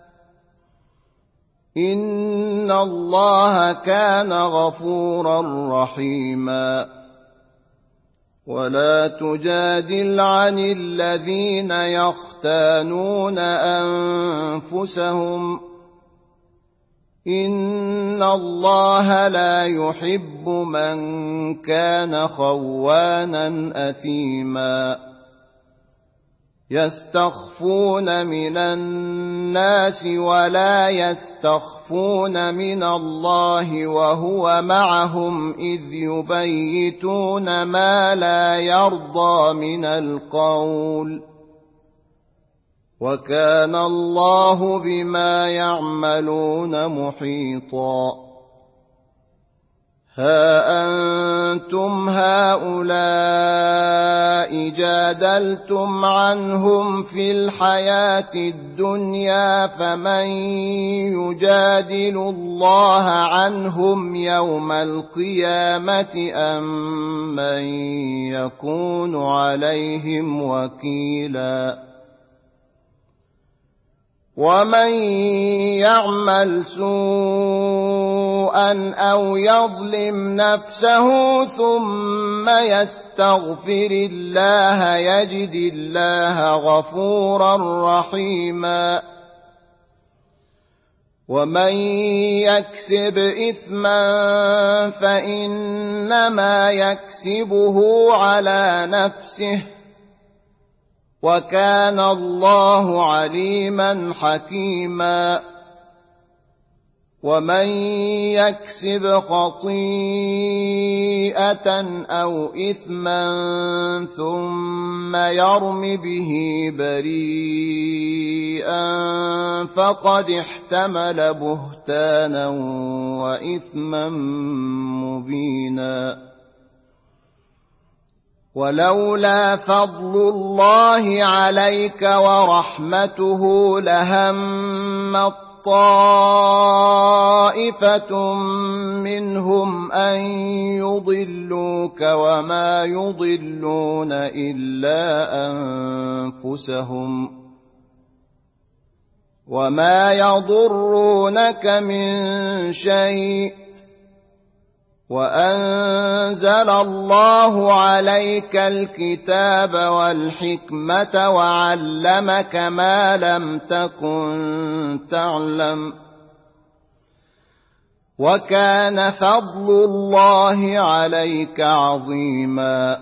إن الله كان غفورا رحيما ولا تجادل عن الذين يختانون أنفسهم إن الله لا يحب من كان خوانا أثيما يستخفون من الناس ولا يستخفون من الله وهو معهم إذ يبيتون ما لا يرضى من القول وكان الله بما يعملون محيطا ها أنتم هؤلاء جادلتم عنهم في الحياة الدنيا فمن يجادل الله عنهم يوم القيامة أم من يكون عليهم وكيلا ومن يعمل سوءا أو يظلم نفسه ثم يستغفر الله يجد الله غفورا رحيما ومن يكسب إثما فإنما يكسبه على نفسه وكان الله عليما حكيما ومن يكسب خطيئة أو إثما ثم يرم به بريئا فقد احتمل بهتانا وإثما مبينا ولولا فضل الله عليك ورحمته لهم طائفة منهم أن يضلوك وما يضلون إلا أنفسهم وما يضرونك من شيء وأنزل الله عليك الكتاب والحكمة وعلمك ما لم تكن تعلم وكان فضل الله عليك عظيما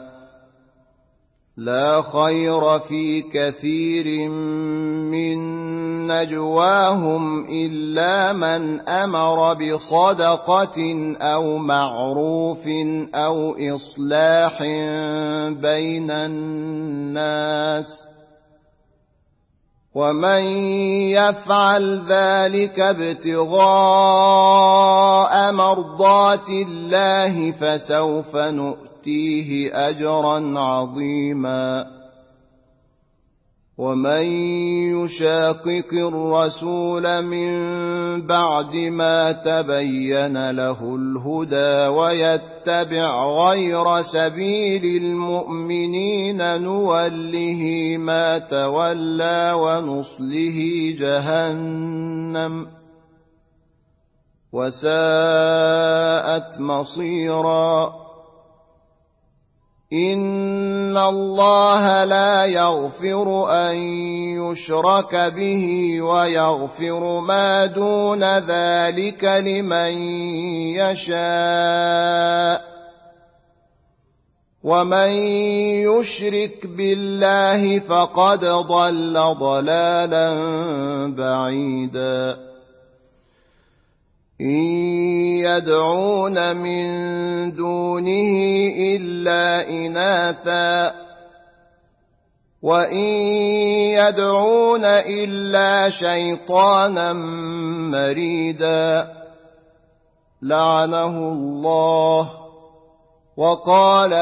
لا خير في كثير من نجواهم إلا من أمر بصدقة أو معروف أو إصلاح بين الناس ومن يفعل ذلك ابتغاء مرضات الله فسوف نؤتيه أجرا عظيما ومن يشاقق الرسول من بعد ما تبين له الهدى ويتبع غير سبيل المؤمنين نوله ما تولى ونصله جهنم وساءت مصيرا إن الله لا يغفر أن يشرك به ويغفر ما دون ذلك لمن يشاء ومن يشرك بالله فقد ضل ضلالا بعيدا إن يدعون من دونه إلا إناثا وإن يدعون إلا شيطانا مريدا لعنه الله وقال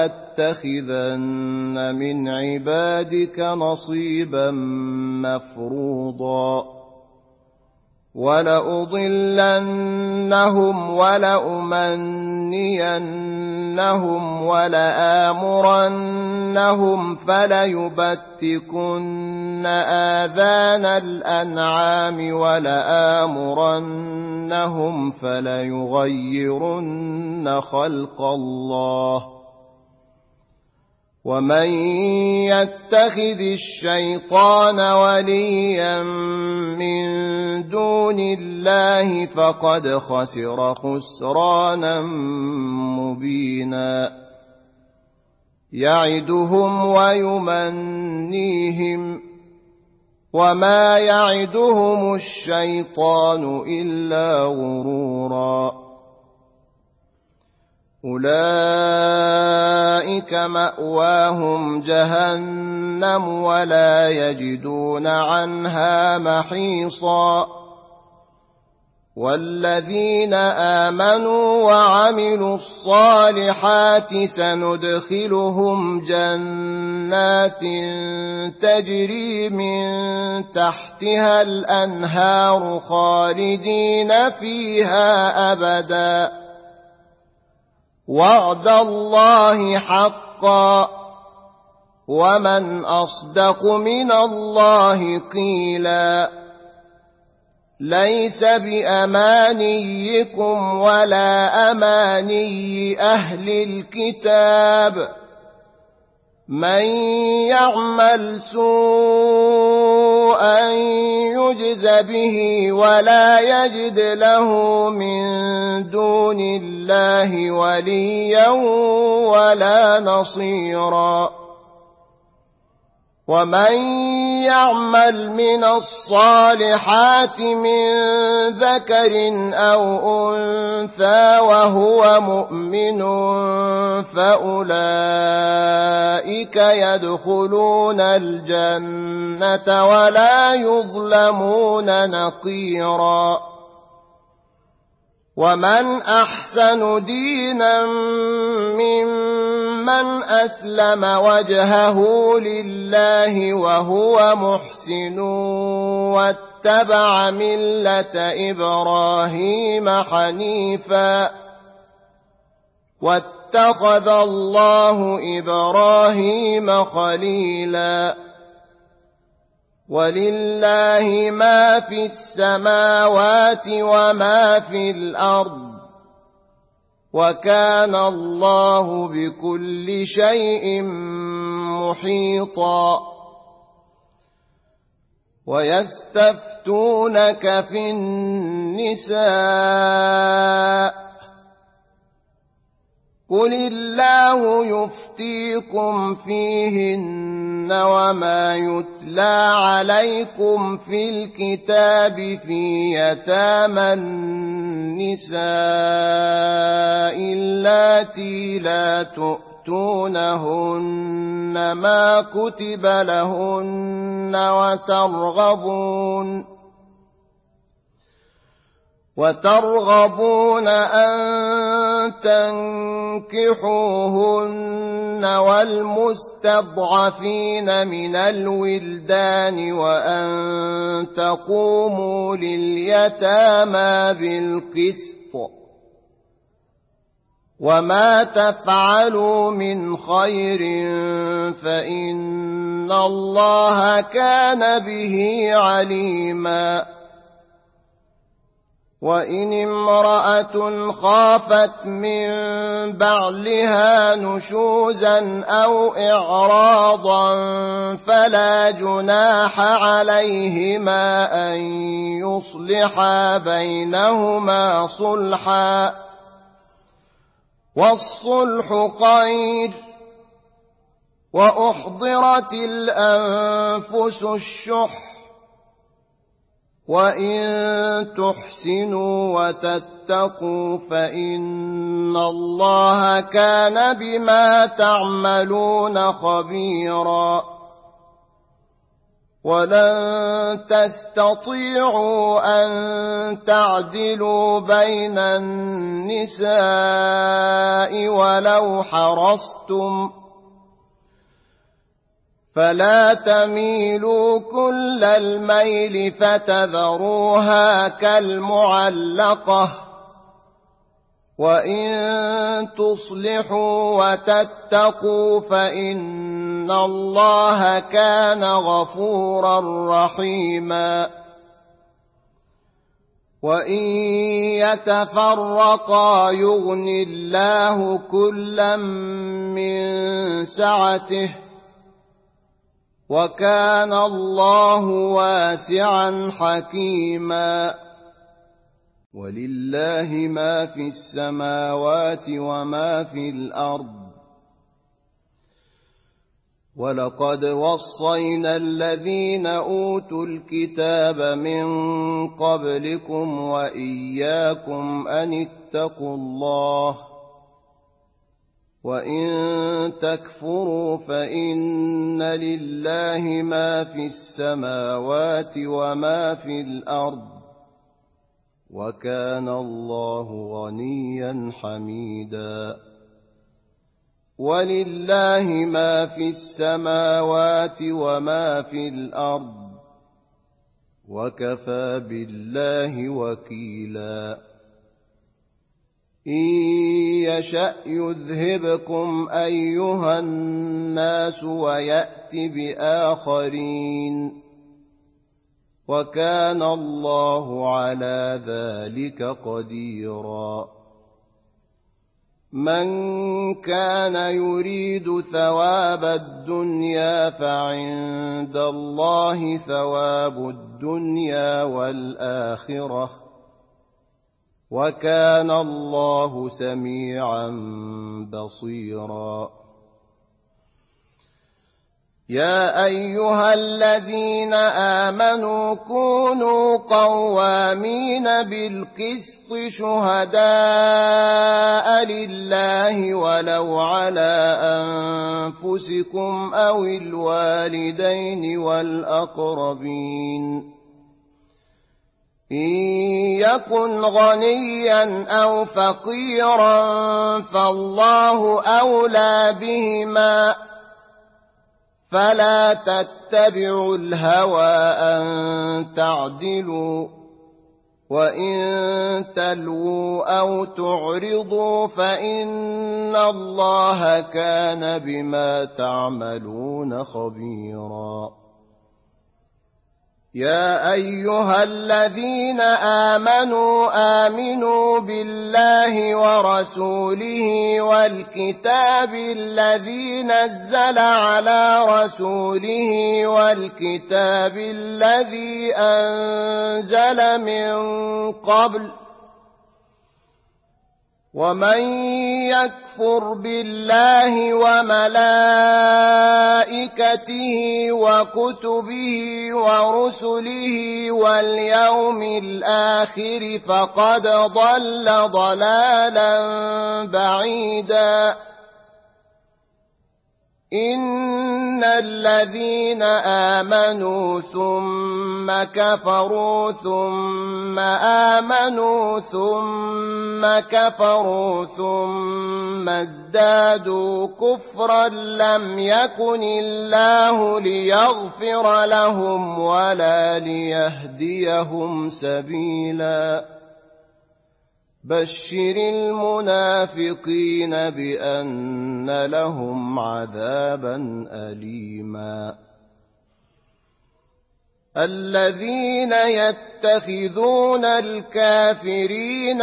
لأتخذن من عبادك نصيبا مفروضا ولأضلنهم ولأمنينهم ولآمرنهم فليبتكن آذان الأنعام ولآمرنهم فليغيرن خلق الله ومن يتخذ الشيطان وليا من دون الله فقد خسر خسرانا مبينا يعدهم ويمنيهم وما يعدهم الشيطان إلا غرورا أولئك مأواهم جهنم ولا يجدون عنها محيصا والذين آمنوا وعملوا الصالحات سندخلهم جنات تجري من تحتها الأنهار خالدين فيها أبدا وعد الله حقا ومن أصدق من الله قيلا ليس بأمانيكم ولا أماني أهل الكتاب من يعمل سوءا يجز به ولا يجد له من دون الله وليا ولا نصيرا ومن يعمل من الصالحات من ذكر أو أنثى وهو مؤمن فأولئك يدخلون الجنة ولا يظلمون نقيرا ومن أحسن دينا ممن أسلم وجهه لله وهو محسن واتبع ملة إبراهيم حنيفا واتخذ الله إبراهيم خليلا ولله ما في السماوات وما في الأرض وكان الله بكل شيء محيطا ويستفتونك في النساء قل الله يفتيكم فيهن وما يتلى عليكم في الكتاب في يتامى النساء اللاتي لا تؤتونهن ما كتب لهن وترغبون وترغبون أن تنكحوهن والمستضعفين من الولدان وأن تقوموا لليتامى بالقسط وما تفعلوا من خير فإن الله كان به عليما وإن امرأة خافت من بعلها نشوزا أو إعراضا فلا جناح عليهما أن يصلحا بينهما صلحا والصلح خير وأحضرت الأنفس الشح وإن تحسنوا وتتقوا فإن الله كان بما تعملون خبيرا ولن تستطيعوا أن تعدلوا بين النساء ولو حرصتم فلا تميلوا كل الميل فتذروها كالمعلقة وإن تصلحوا وتتقوا فإن الله كان غفورا رحيما وإن يتفرقا يغن الله كلا من سعته وكان الله واسعا حكيما ولله ما في السماوات وما في الأرض ولقد وصينا الذين أوتوا الكتاب من قبلكم وإياكم أن اتقوا الله وإن تكفروا فإن لله ما في السماوات وما في الأرض وكان الله غنيا حميدا ولله ما في السماوات وما في الأرض وكفى بالله وكيلا إن يشأ يذهبكم أيها الناس ويأت بآخرين وكان الله على ذلك قديرا من كان يريد ثواب الدنيا فعند الله ثواب الدنيا والآخرة وكان الله سميعا بصيرا يا أيها الذين آمنوا كونوا قوامين بالقسط شهداء لله ولو على أنفسكم أو الوالدين والأقربين إن يكن غنيا أو فقيرا فالله أولى بهما فلا تتبعوا الهوى أن تعدلوا وإن تلووا أو تعرضوا فإن الله كان بما تعملون خبيرا يا أيها الذين آمنوا آمنوا بالله ورسوله والكتاب الذي نزل على رسوله والكتاب الذي أنزل من قبل ومن يكفر بالله وملائكته وكتبه ورسله واليوم الآخر فقد ضل ضلالا بعيدا إن الذين آمنوا ثم كفروا ثم آمنوا ثم كفروا ثم ازدادوا كفرا لم يكن الله ليغفر لهم ولا ليهديهم سبيلا بشر المنافقين بأن لهم عذابا أليما الذين يتخذون الكافرين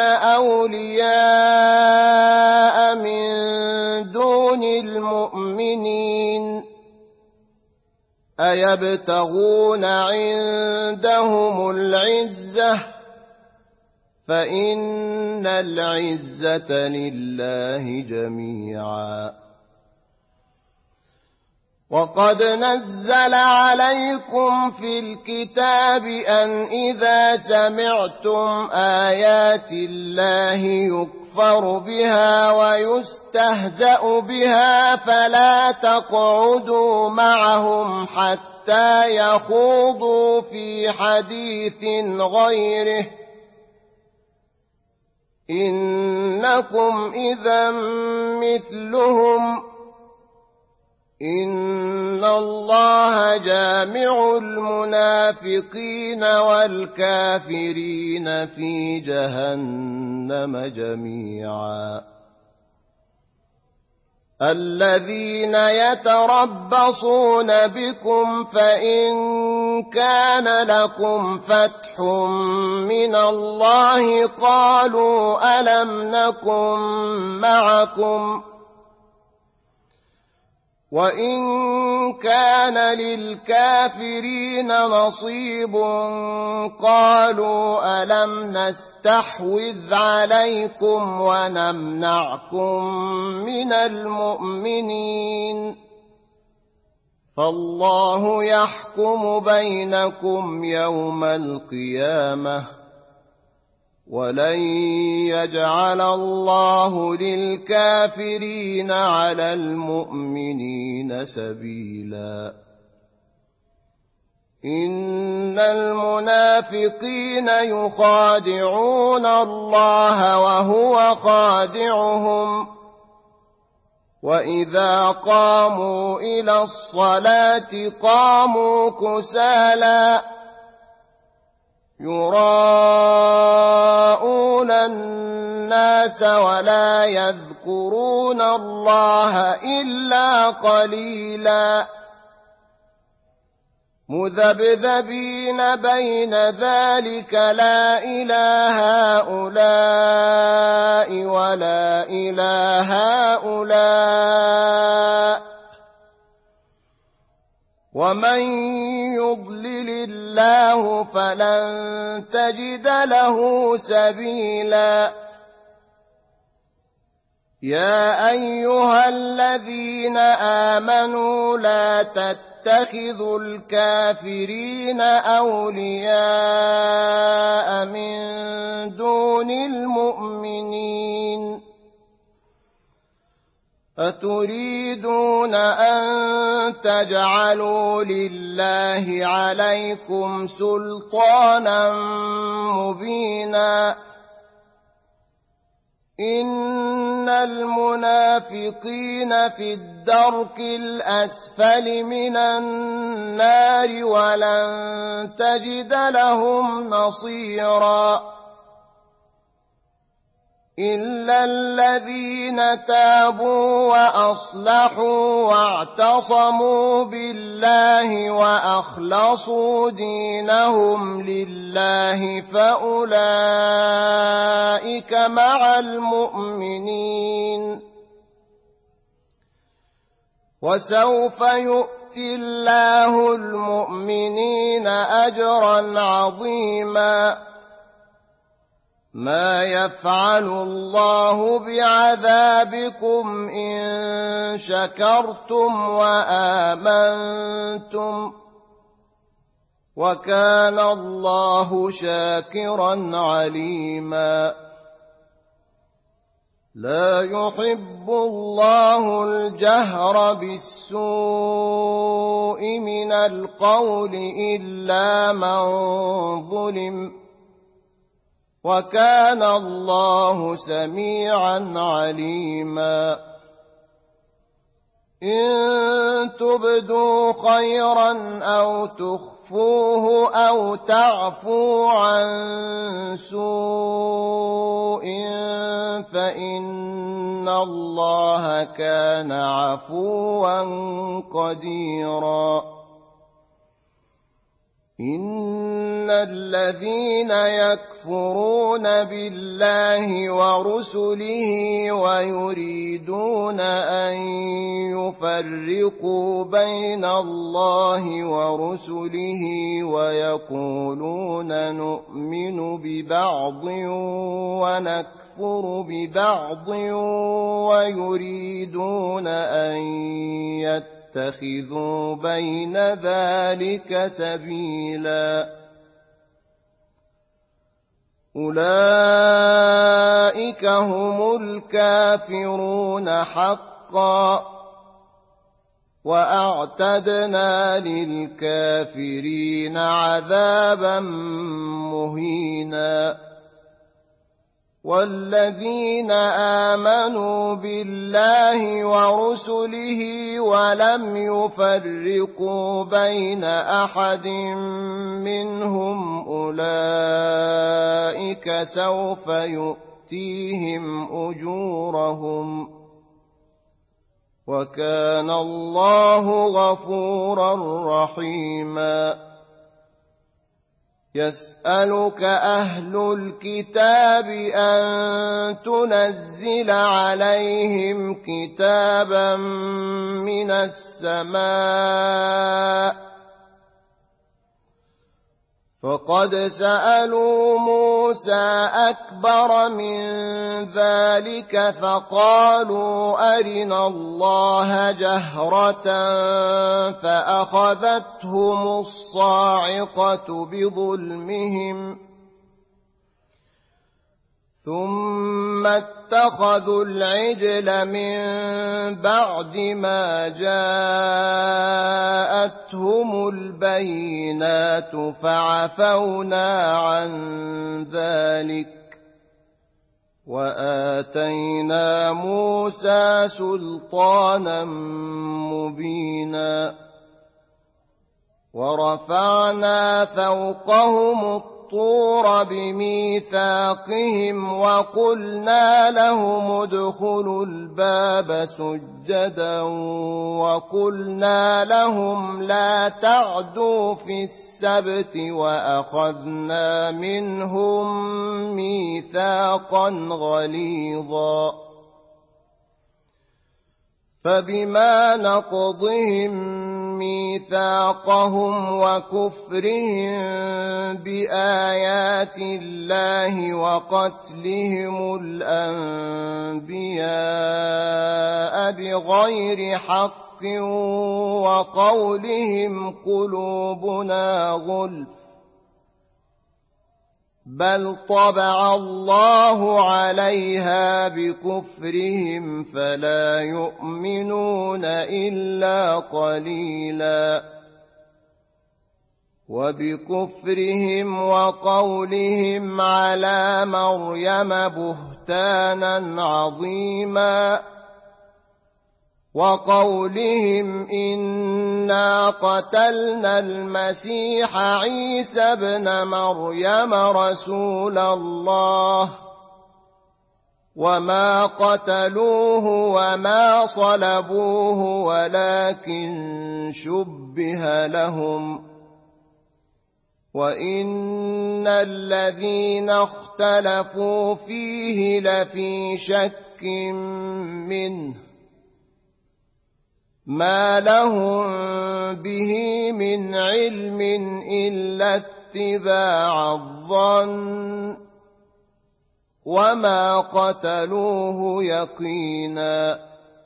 أولياء من دون المؤمنين أيبتغون عندهم العزة فإن العزة لله جميعا وقد نزل عليكم في الكتاب أن إذا سمعتم آيات الله يكفر بها ويستهزأ بها فلا تقعدوا معهم حتى يخوضوا في حديث غيره إنكم إذا مثلهم إن الله جامع المنافقين والكافرين في جهنم جميعا الذين يتربصون بكم فإن كان لكم فتح من الله قالوا ألم نكن معكم وإن كان للكافرين نصيب قالوا ألم نستحوذ عليكم ونمنعكم من المؤمنين فالله يحكم بينكم يوم القيامة ولن يجعل الله للكافرين على المؤمنين سبيلا إن المنافقين يخادعون الله وهو خادعهم وإذا قاموا إلى الصلاة قاموا كسالى يراءون الناس ولا يذكرون الله إلا قليلا مذبذبين بين ذلك لا إله هؤلاء ولا إله هؤلاء ومن يضلل الله فلن تجد له سبيلا يا أيها الذين آمنوا لا تتخذوا الكافرين أولياء من دون المؤمنين أتريدون أن تجعلوا لله عليكم سلطانا مبينا إن المنافقين في الدرك الأسفل من النار ولن تجد لهم نصيرا إلا الذين تابوا وأصلحوا واعتصموا بالله وأخلصوا دينهم لله فأولئك مع المؤمنين وسوف يؤتي الله المؤمنين أجرا عظيما ما يفعل الله بعذابكم إن شكرتم وآمنتم وكان الله شاكرا عليما لا يحب الله الجهر بالسوء من القول إلا من ظلم وكان الله سميعا عليما إن تبدوا خيرا أو تخفوه أو تعفوا عن سوء فإن الله كان عفوا قديرا إن الذين يكفرون بالله ورسله ويريدون أن يفرقوا بين الله ورسله ويقولون نؤمن ببعض ونكفر ببعض ويريدون أن يتبعوا اتخذوا بين ذلك سبيلا أولئك هم الكافرون حقا وأعتدنا للكافرين عذابا مهينا والذين آمنوا بالله ورسله ولم يفرقوا بين أحد منهم أولئك سوف يؤتيهم أجورهم وكان الله غفورا رحيما يسألك أهل الكتاب أن تنزل عليهم كتابا من السماء فقد سألوا موسى أكبر من ذلك فقالوا أرنا الله جهرة فأخذتهم الصاعقة بظلمهم ثم اتخذوا العجل من بعد ما جاءتهم البينات فعفونا عن ذلك وآتينا موسى سلطانا مبينا ورفعنا فوقهم الطور بميثاقهم وقلنا لهم ادخلوا الباب سجدا وقلنا لهم لا تعدوا في السبت وأخذنا منهم ميثاقا غليظا فبما نقضهم ميثاقهم وكفرهم بآيات الله وقتلهم الأنبياء بغير حق وقولهم قلوبنا غلف بل طبع الله عليها بكفرهم فلا يؤمنون إلا قليلا وبكفرهم وقولهم على مريم بهتانا عظيما وقولهم إنا قتلنا المسيح عيسى ابن مريم رسول الله وما قتلوه وما صلبوه ولكن شبه لهم وإن الذين اختلفوا فيه لفي شك منه ما لهم به من علم إلا اتباع الظن وما قتلوه يقينا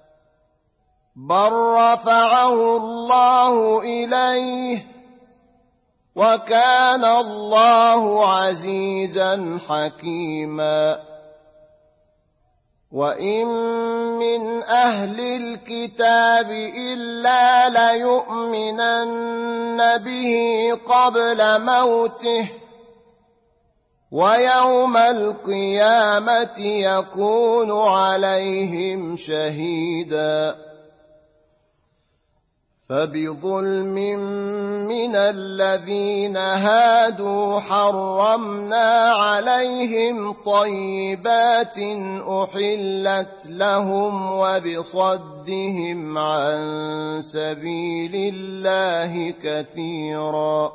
بل رفعه الله إليه وكان الله عزيزا حكيما وإن من أهل الكتاب إلا ليؤمنن به قبل موته ويوم القيامة يكون عليهم شهيدا فبظلم من الذين هادوا حرمنا عليهم طيبات أحلت لهم وبصدهم عن سبيل الله كثيرا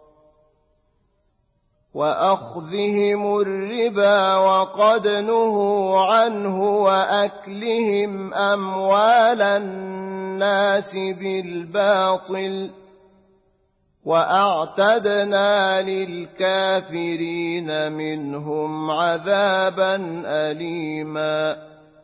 وأخذهم الربا وقد نهوا عنه وأكلهم أموال الناس بالباطل وأعتدنا للكافرين منهم عذابا أليما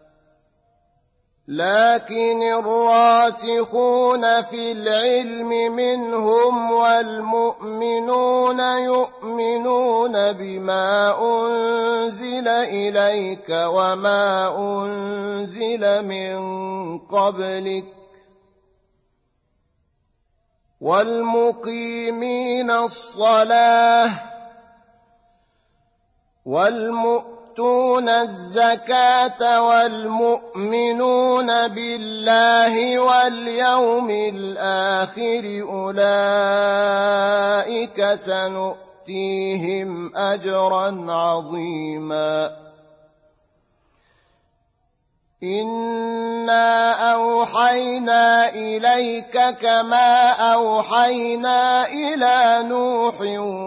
لكن الراسخون في العلم منهم والمؤمنون يؤمنون بما أنزل إليك وما أنزل من قبلك والمقيمين الصلاة والمؤتون الزكاة والمؤمنون بالله واليوم الآخر أولئك سنؤتيهم أجرا عظيما إنا أوحينا إليك كما أوحينا إلى نوح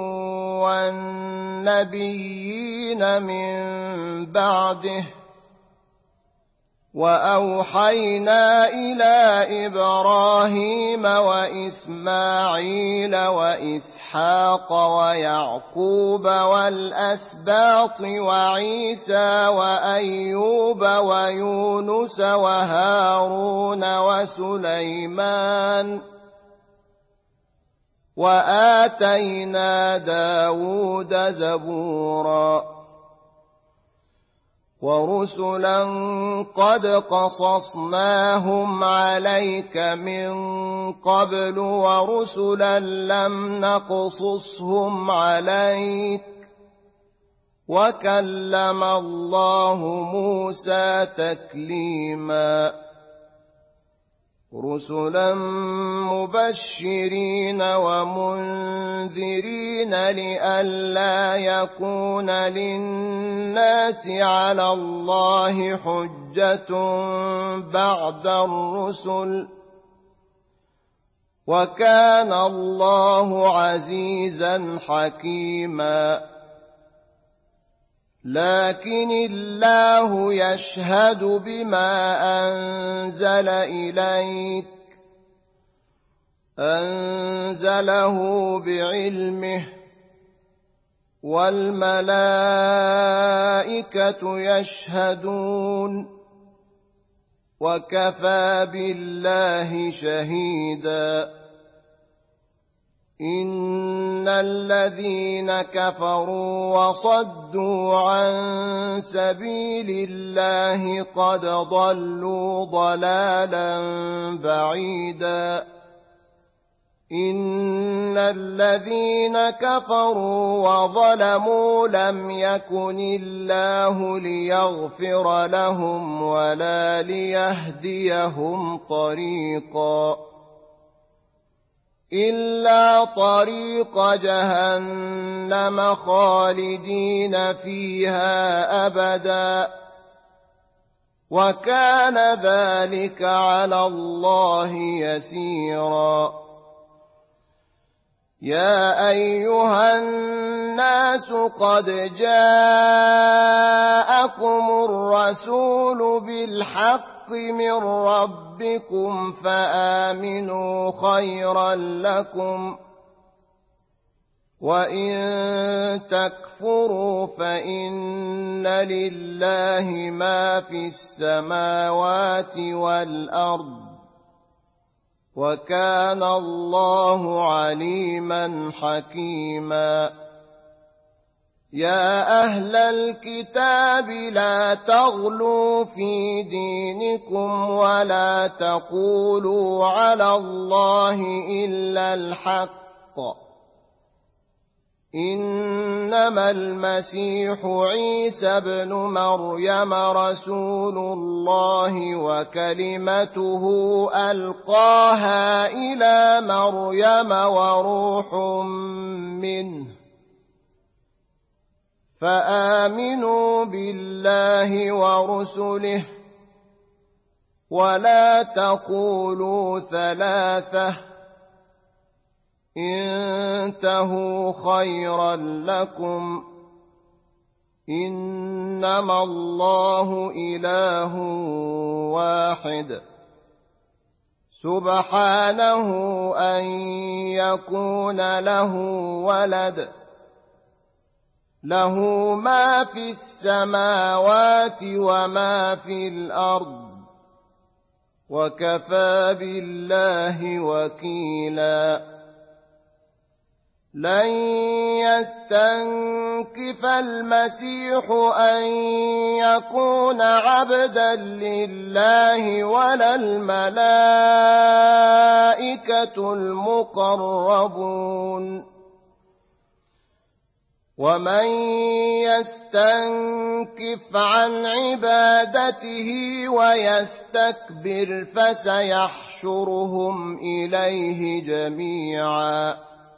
والنبيين من بعده وأوحينا إلى إبراهيم وإسماعيل وإسحاق ويعقوب والأسباط وعيسى وأيوب ويونس وهارون وسليمان وآتينا داود زبورا ورسلا قد قصصناهم عليك من قبل ورسلا لم نقصصهم عليك وكلم الله موسى تكليما رسلا مبشرين ومنذرين لئلا يكون للناس على الله حجة بعد الرسل وكان الله عزيزا حكيما لكن الله يشهد بما أنزل إليك أنزله بعلمه والملائكة يشهدون وكفى بالله شهيدا إن الذين كفروا وصدوا عن سبيل الله قد ضلوا ضلالا بعيدا إن الذين كفروا وظلموا لم يكن الله ليغفر لهم ولا ليهديهم طريقا إلا طريق جهنم خالدين فيها أبدا وكان ذلك على الله يسيرا يا أيها الناس قد جاءكم الرسول بالحق من ربكم فآمنوا خيرا لكم وإن تكفروا فإن لله ما في السماوات والأرض وكان الله عليما حكيما يا أهل الكتاب لا تغلوا في دينكم ولا تقولوا على الله إلا الحق إنما المسيح عيسى بن مريم رسول الله وكلمته ألقاها إلى مريم وروح منه فآمنوا بالله ورسله ولا تقولوا ثلاثة انتهوا خيرا لكم إنما الله إله واحد سبحانه أن يكون له ولد له ما في السماوات وما في الأرض وكفى بالله وكيلا لن يستنكف المسيح أن يكون عبدا لله ولا الملائكة المقربون ومن يستنكف عن عبادته ويستكبر فسيحشرهم إليه جميعا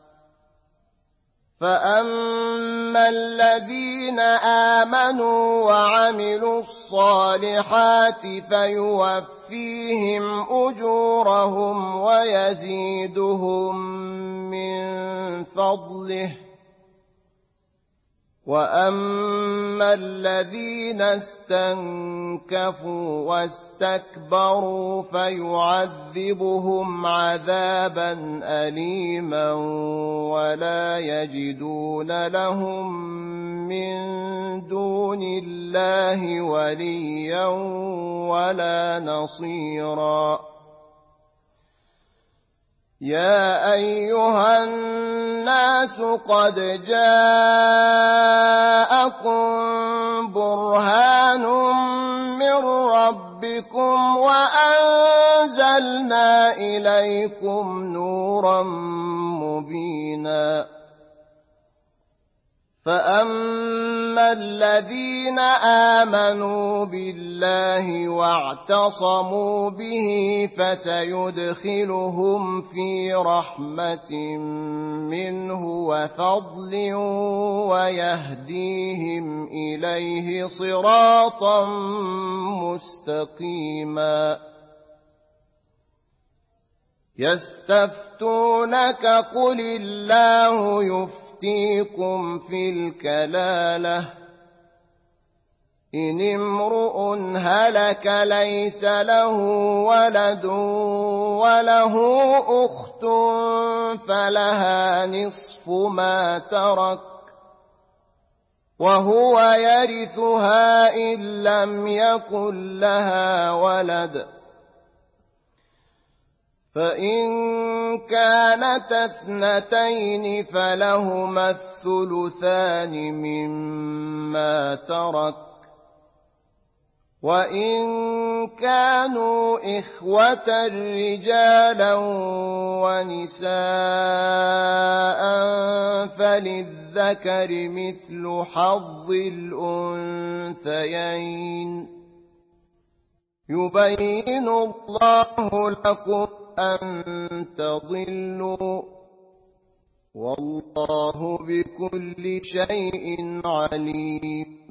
فأما الذين آمنوا وعملوا الصالحات فيوفيهم أجورهم ويزيدهم من فضله وأما الذين استنكفوا واستكبروا فيعذبهم عذابا أليما ولا يجدون لهم من دون الله وليا ولا نصيرا يا أيها الناس قد جاءكم برهان من ربكم وأنزلنا إليكم نورا مبينا فأما الذين آمنوا بالله واعتصموا به فسيدخلهم في رحمة منه وفضل ويهديهم إليه صراطا مستقيما يستفتونك قل الله يفتح يفتيكم في الكلالة إن امرؤ هلك ليس له ولد وله أخت فلها نصف ما ترك وهو يرثها إن لم يكن لها ولد فإن كانت اثنتين فلهما الثلثان مما ترك وإن كانوا إخوة رجالا ونساء فللذكر مثل حظ الأنثيين يبين الله لكم أن تضلوا والله بكل شيء عليم